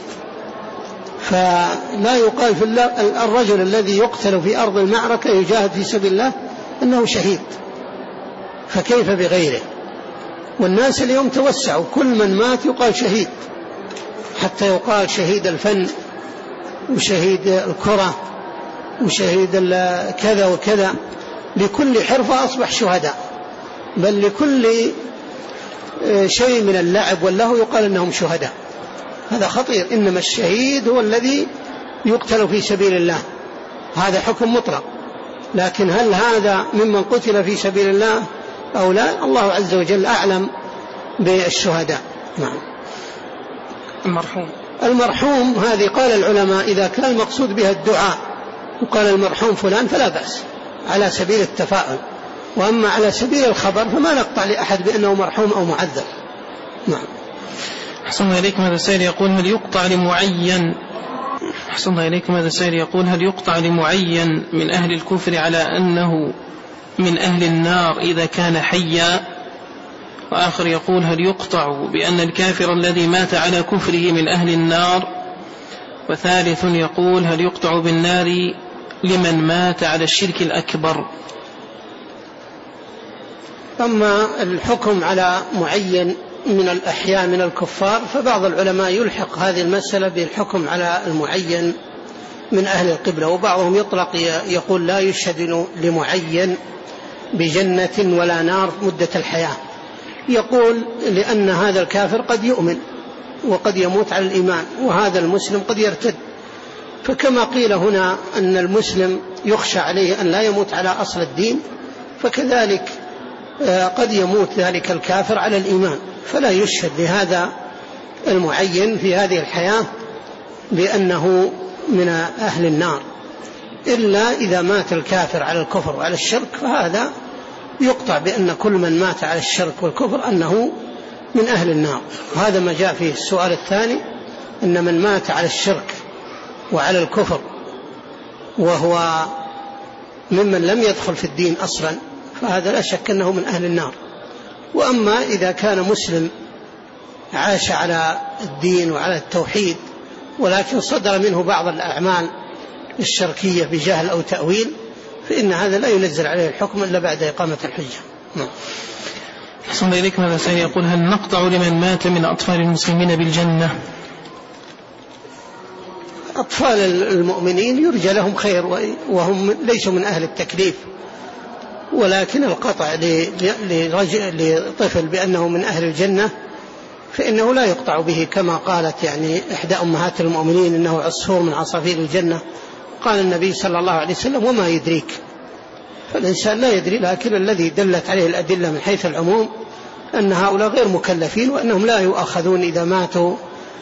فلا يقال في الرجل الذي يقتل في أرض المعركة يجاهد في سبيل الله أنه شهيد، فكيف بغيره؟ والناس اليوم توسعوا، كل من مات يقال شهيد، حتى يقال شهيد الفن وشهيد الكرة وشهيد كذا وكذا، لكل حرفة أصبح شهداء، بل لكل شيء من اللعب والله يقال أنهم شهداء. هذا خطير. إنما الشهيد هو الذي يقتل في سبيل الله، هذا حكم مطلق، لكن هل هذا ممن قتل في سبيل الله أو لا؟ الله عز وجل أعلم بالشهداء. نعم. المرحوم هذه قال العلماء إذا كان المقصود بها الدعاء وقال المرحوم فلان فلا بأس على سبيل التفاؤل، وأما على سبيل الخبر فما نقطع لأحد بأنه مرحوم أو معذب. نعم. أحسن الله إليكم. هذا السائل يقول هل يقطع لمعين أحسن الله إليكم. هذا السائل يقول هل يقطع لمعين من أهل الكفر على أنه من أهل النار إذا كان حيا؟ وآخر يقول هل يقطع بأن الكافر الذي مات على كفره من أهل النار؟ وثالث يقول هل يقطع بالنار لمن مات على الشرك الأكبر؟ أما الحكم على معين من الأحياء من الكفار فبعض العلماء يلحق هذه المسألة بالحكم على المعين من أهل القبلة، وبعضهم يطلق يقول لا يشهد لمعين بجنة ولا نار مدة الحياة، يقول لأن هذا الكافر قد يؤمن وقد يموت على الإيمان، وهذا المسلم قد يرتد، فكما قيل هنا أن المسلم يخشى عليه أن لا يموت على أصل الدين، فكذلك قد يموت ذلك الكافر على الإيمان، فلا يشهد لهذا المعين في هذه الحياة بأنه من أهل النار، إلا إذا مات الكافر على الكفر وعلى الشرك، فهذا يقطع بأن كل من مات على الشرك والكفر أنه من أهل النار. وهذا ما جاء في السؤال الثاني، أن من مات على الشرك وعلى الكفر وهو ممن لم يدخل في الدين أصلا فهذا لا شك أنه من أهل النار. وأما إذا كان مسلم عاش على الدين وعلى التوحيد ولكن صدر منه بعض الأعمال الشركية بجهل أو تأويل فإن هذا لا ينزل عليه الحكم إلا بعد إقامة الحجة. أحسن الله إليكم. هذا سائل يقول هل نقطع لمن مات من أطفال المسلمين بالجنة؟ أطفال المؤمنين يرجى لهم خير وهم ليسوا من أهل التكليف، ولكن القطع لطفل بأنه من أهل الجنة فإنه لا يقطع به، كما قالت يعني إحدى أمهات المؤمنين إنه عصفور من عصافير الجنة. قال النبي صلى الله عليه وسلم وما يدريك، فالإنسان لا يدري، لكن الذي دلت عليه الأدلة من حيث العموم أن هؤلاء غير مكلفين وأنهم لا يؤاخذون إذا ماتوا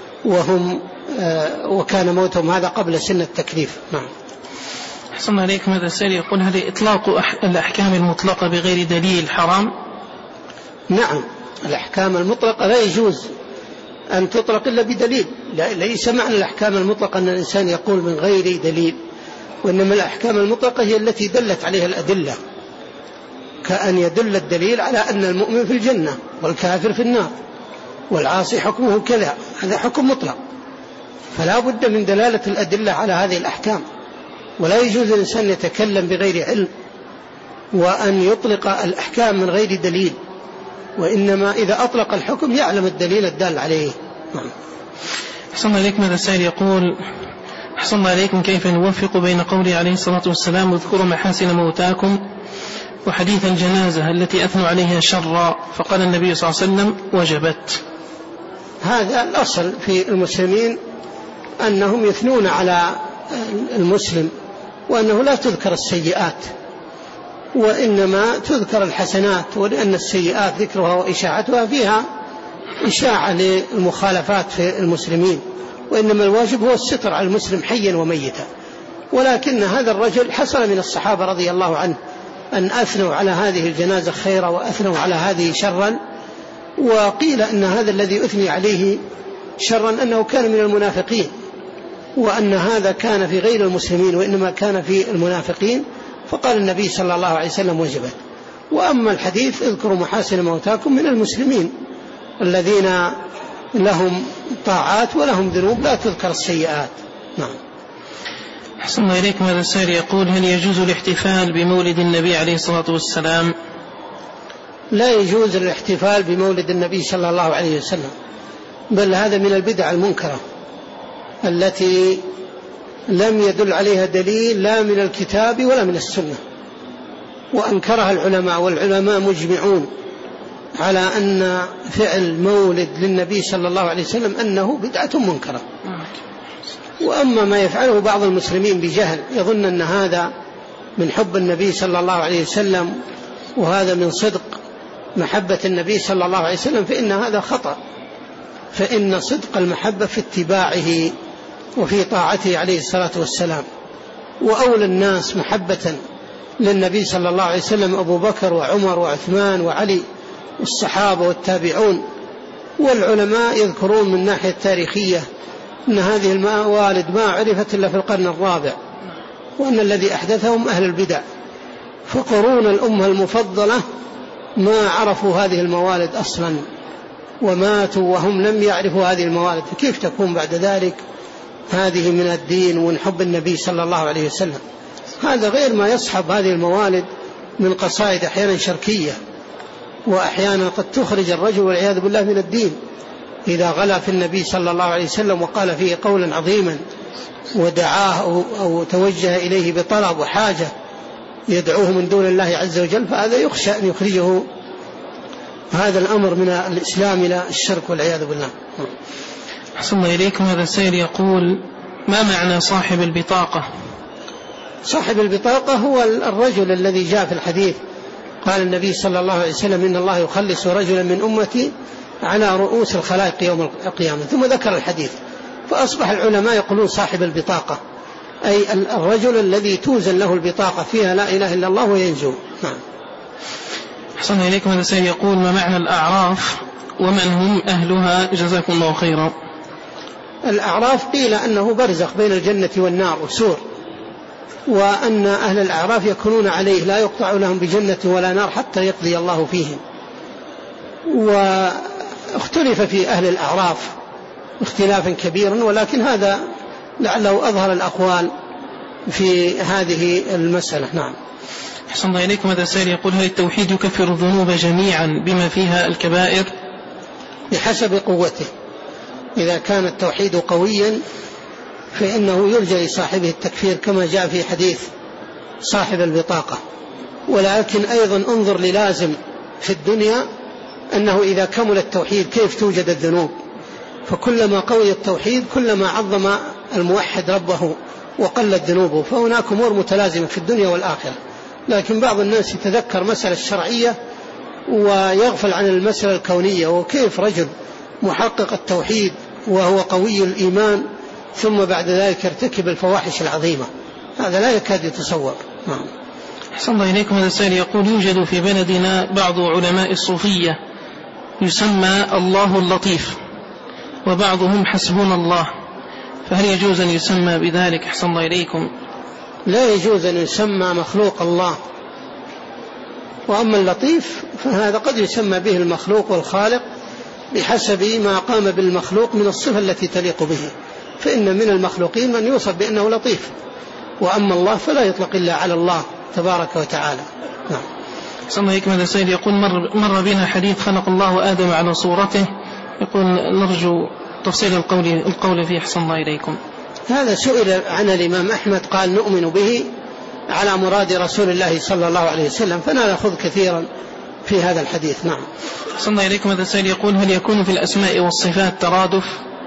وكان موتهم هذا قبل سن التكليف. نعم. أحسن عليكم. هذا السائل يقول هل إطلاق الأحكام المطلقة بغير دليل حرام؟ نعم، الأحكام المطلقة لا يجوز أن تطلق إلا بدليل، ليس معنى الأحكام المطلقة أن الإنسان يقول من غير دليل، وإنما الأحكام المطلقة هي التي دلت عليها الأدلة، كأن يدل الدليل على أن المؤمن في الجنة والكافر في النار والعاصي حكمه كذا، هذا حكم مطلق، فلا بد من دلالة الأدلة على هذه الأحكام، ولا يجوز الإنسان يتكلم بغير علم وأن يطلق الأحكام من غير دليل، وإنما إذا أطلق الحكم يعلم الدليل الدال عليه. أحسن الله إليكم. هذا السائل يقول أحسن الله إليكم كيف نوفق بين قوله عليه الصلاة والسلام اذكروا محاسن موتاكم وحديث الجنازة التي أثنوا عليها شرا فقال النبي صلى الله عليه وسلم وجبت؟ هذا الأصل في المسلمين أنهم يثنون على المسلم، وأنه لا تذكر السيئات وإنما تذكر الحسنات، ولأن السيئات ذكرها وإشاعتها فيها إشاعة للمخالفات في المسلمين، وإنما الواجب هو الستر على المسلم حيا وميتا. ولكن هذا الرجل حصل من الصحابة رضي الله عنه أن أثنوا على هذه الجنازة خيرا وأثنوا على هذه شرا، وقيل أن هذا الذي أثني عليه شرا أنه كان من المنافقين، وأن هذا كان في غير المسلمين وإنما كان في المنافقين، فقال النبي صلى الله عليه وسلم وجبت. وأما الحديث اذكروا محاسن موتاكم من المسلمين الذين لهم طاعات ولهم ذنوب لا تذكر السيئات. نعم. أحسن الله إليكم. هذا السائل يقول هل يجوز الاحتفال بمولد النبي عليه الصلاة والسلام؟ لا يجوز الاحتفال بمولد النبي صلى الله عليه وسلم، بل هذا من البدع المنكرة التي لم يدل عليها دليل لا من الكتاب ولا من السنة، وأنكرها العلماء، والعلماء مجمعون على أن فعل مولد للنبي صلى الله عليه وسلم أنه بدعة منكرة. وأما ما يفعله بعض المسلمين بجهل يظن أن هذا من حب النبي صلى الله عليه وسلم وهذا من صدق محبة النبي صلى الله عليه وسلم، فإن هذا خطأ، فإن صدق المحبة في اتباعه وفي طاعته عليه الصلاة والسلام. وأولى الناس محبة للنبي صلى الله عليه وسلم أبو بكر وعمر وعثمان وعلي والصحابة والتابعون. والعلماء يذكرون من ناحية تاريخية أن هذه الموالد ما عرفت إلا في القرن الرابع، وأن الذي أحدثهم أهل البدع، فقرون الأمة المفضلة ما عرفوا هذه الموالد أصلا وماتوا وهم لم يعرفوا هذه الموالد، فكيف تكون بعد ذلك هذه من الدين ومن حب النبي صلى الله عليه وسلم؟ هذا غير ما يصحب هذه الموالد من قصائد أحيانا شركية، وأحيانا قد تخرج الرجل والعياذ بالله من الدين إذا غلا في النبي صلى الله عليه وسلم وقال فيه قولا عظيما ودعاه أو توجه إليه بطلب وحاجة يدعوه من دون الله عز وجل، فهذا يخشى أن يخرجه هذا الأمر من الإسلام إلى الشرك والعياذ بالله. أحسن الله إليكم. هذا السائل يقول ما معنى صاحب البطاقة؟ صاحب البطاقة هو الرجل الذي جاء في الحديث قال النبي صلى الله عليه وسلم إن الله يخلص رجلا من أمتي على رؤوس الخلائق يوم القيامة، ثم ذكر الحديث، فأصبح العلماء يقولون صاحب البطاقة أي الرجل الذي توزن له البطاقة فيها لا إله إلا الله وينجو. نعم. أحسن إليكم. هذا السائل يقول ما معنى الأعراف ومن هم أهلها جزاكم الله خيرا؟ الأعراف قيل أنه برزخ بين الجنة والنار وسور، وأن أهل الأعراف يكونون عليه لا يقطع لهم بجنة ولا نار حتى يقضي الله فيهم. واختلف في أهل الأعراف اختلافا كبيرا، ولكن هذا لعله أظهر الأقوال في هذه المسألة. نعم. أحسن الله إليكم. هذا السائل يقول هل التوحيد يكفر الذنوب جميعا بما فيها الكبائر؟ بحسب قوته، إذا كان التوحيد قويا فإنه يرجى لصاحبه التكفير كما جاء في حديث صاحب البطاقة. ولكن أيضا انظر للازم في الدنيا أنه إذا كمل التوحيد كيف توجد الذنوب، فكلما قوي التوحيد كلما عظم الموحد ربه وقلت ذنوبه، فهناك أمور متلازمة في الدنيا والآخرة. لكن بعض الناس يتذكر مسألة الشرعية ويغفل عن المسألة الكونية، وكيف رجل محقق التوحيد وهو قوي الإيمان ثم بعد ذلك يرتكب الفواحش العظيمة، هذا لا يكاد يتصور. نعم. أحسن الله إليكم. هذا السائل يقول يوجد في بلدنا بعض علماء الصوفية يسمى الله اللطيف وبعضهم حسبون الله، فهل يجوز أن يسمى بذلك؟ أحسن الله إليكم. لا يجوز أن يسمى مخلوق الله، وأما اللطيف فهذا قد يسمى به المخلوق والخالق بحسب ما قام بالمخلوق من الصفة التي تليق به، فإن من المخلوقين من يوصف بأنه لطيف، وأما الله فلا يطلق إلا على الله تبارك وتعالى. نعم. أحسن الله إليكم. هذا السائل يقول مر بنا حديث خلق الله آدم على صورته، يقول نرجو تفصيل القول فيه. أحسن الله إليكم. هذا سئل عن الإمام أحمد قال نؤمن به على مراد رسول الله صلى الله عليه وسلم، فنأخذ كثيرا في هذا الحديث. نعم. أحسن الله إليكم. هذا السائل يقول هل يكون في الأسماء والصفات ترادف؟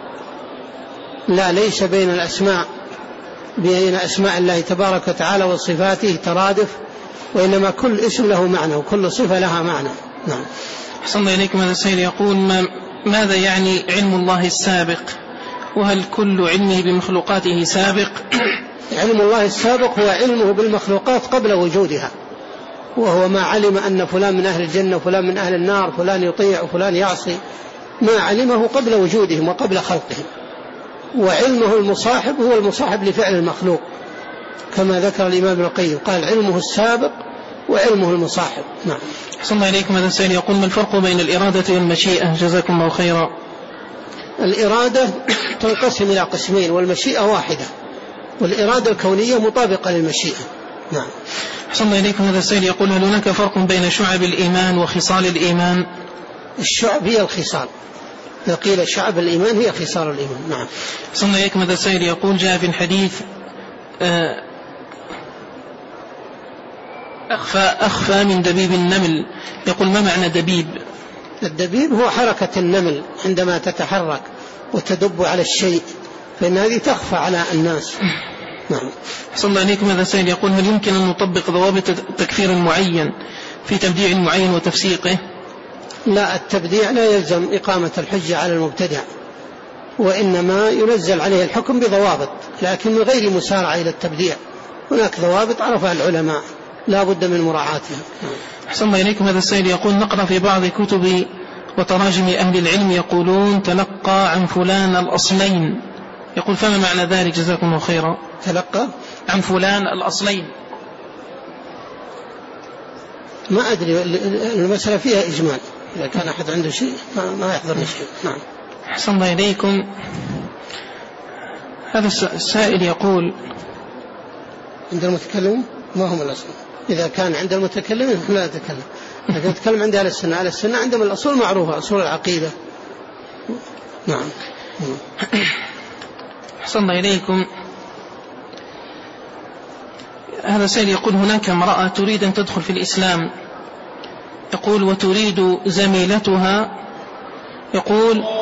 لا، ليس بين الأسماء بين أسماء الله تبارك وتعالى وصفاته ترادف، وإنما كل اسم له معنى وكل صفة لها معنى. نعم. أحسن الله إليكم. هذا السائل يقول ماذا يعني علم الله السابق، وهل كل علمه بمخلوقاته سابق؟ علم الله السابق هو علمه بالمخلوقات قبل وجودها، وهو ما علم أن فلان من أهل الجنة وفلان من أهل النار، فلان يطيع وفلان يعصي، ما علمه قبل وجودهم وقبل خلقهم. وعلمه المصاحب هو المصاحب لفعل المخلوق، كما ذكر الإمام ابن القيم قال علمه السابق وعلمه المصاحب. نعم. أحسن الله إليكم. هذا السائل يقول: ما الفرق بين الإرادة والمشيئة؟ جزاكم الله خيرا. الإرادة تنقسم إلى قسمين، والمشيئة واحدة، والإرادة الكونية مطابقة للمشيئة. نعم. أحسن الله إليكم. هذا السائل يقول: هل هناك فرق بين شعب الإيمان وخصال الإيمان؟ الشعب هي الخصال، إذا قيل شعب الإيمان هي خصال الإيمان. نعم. أحسن الله إليكم. هذا السائل يقول: جاء في الحديث أخفى من دبيب النمل. يقول: ما معنى دبيب؟ الدبيب هو حركة النمل عندما تتحرك وتدب على الشيء، فإن هذه تخفى على الناس. نعم. أحسن الله إليكم. هذا السائل يقول: هل يمكن أن نطبق ضوابط تكفير معين في تبديع معين وتفسيقه؟ لا، التبديع لا يلزم إقامة الحجة على المبتدع، وإنما ينزل عليه الحكم بضوابط، لكن من غير مسارعة إلى التبديع. هناك ضوابط عرفها العلماء لا بد من مراعاتها. أحسن الله إليكم. هذا السائل يقول: نقرأ في بعض كتب وتراجم أهل العلم يقولون تلقى عن فلان الأصلين. يقول: فما معنى ذلك؟ جزاكم الله خيرا. تلقى عن فلان الأصلين، ما أدري، المسألة فيها إجمال، إذا كان أحد عنده شيء ما يحضرني شيء. نعم. أحسن الله إليكم. هذا السائل يقول: عند المتكلم ما هم الأصل؟ إذا كان عند المتكلم لا يتكلم، لكن يتكلم عند أهل السنة. أهل السنة عندهم الأصول معروفة، أصول العقيدة. نعم. أحسن الله إليكم. هذا السائل يقول: هناك امرأة تريد أن تدخل في الإسلام، يقول، وتريد زميلتها، يقول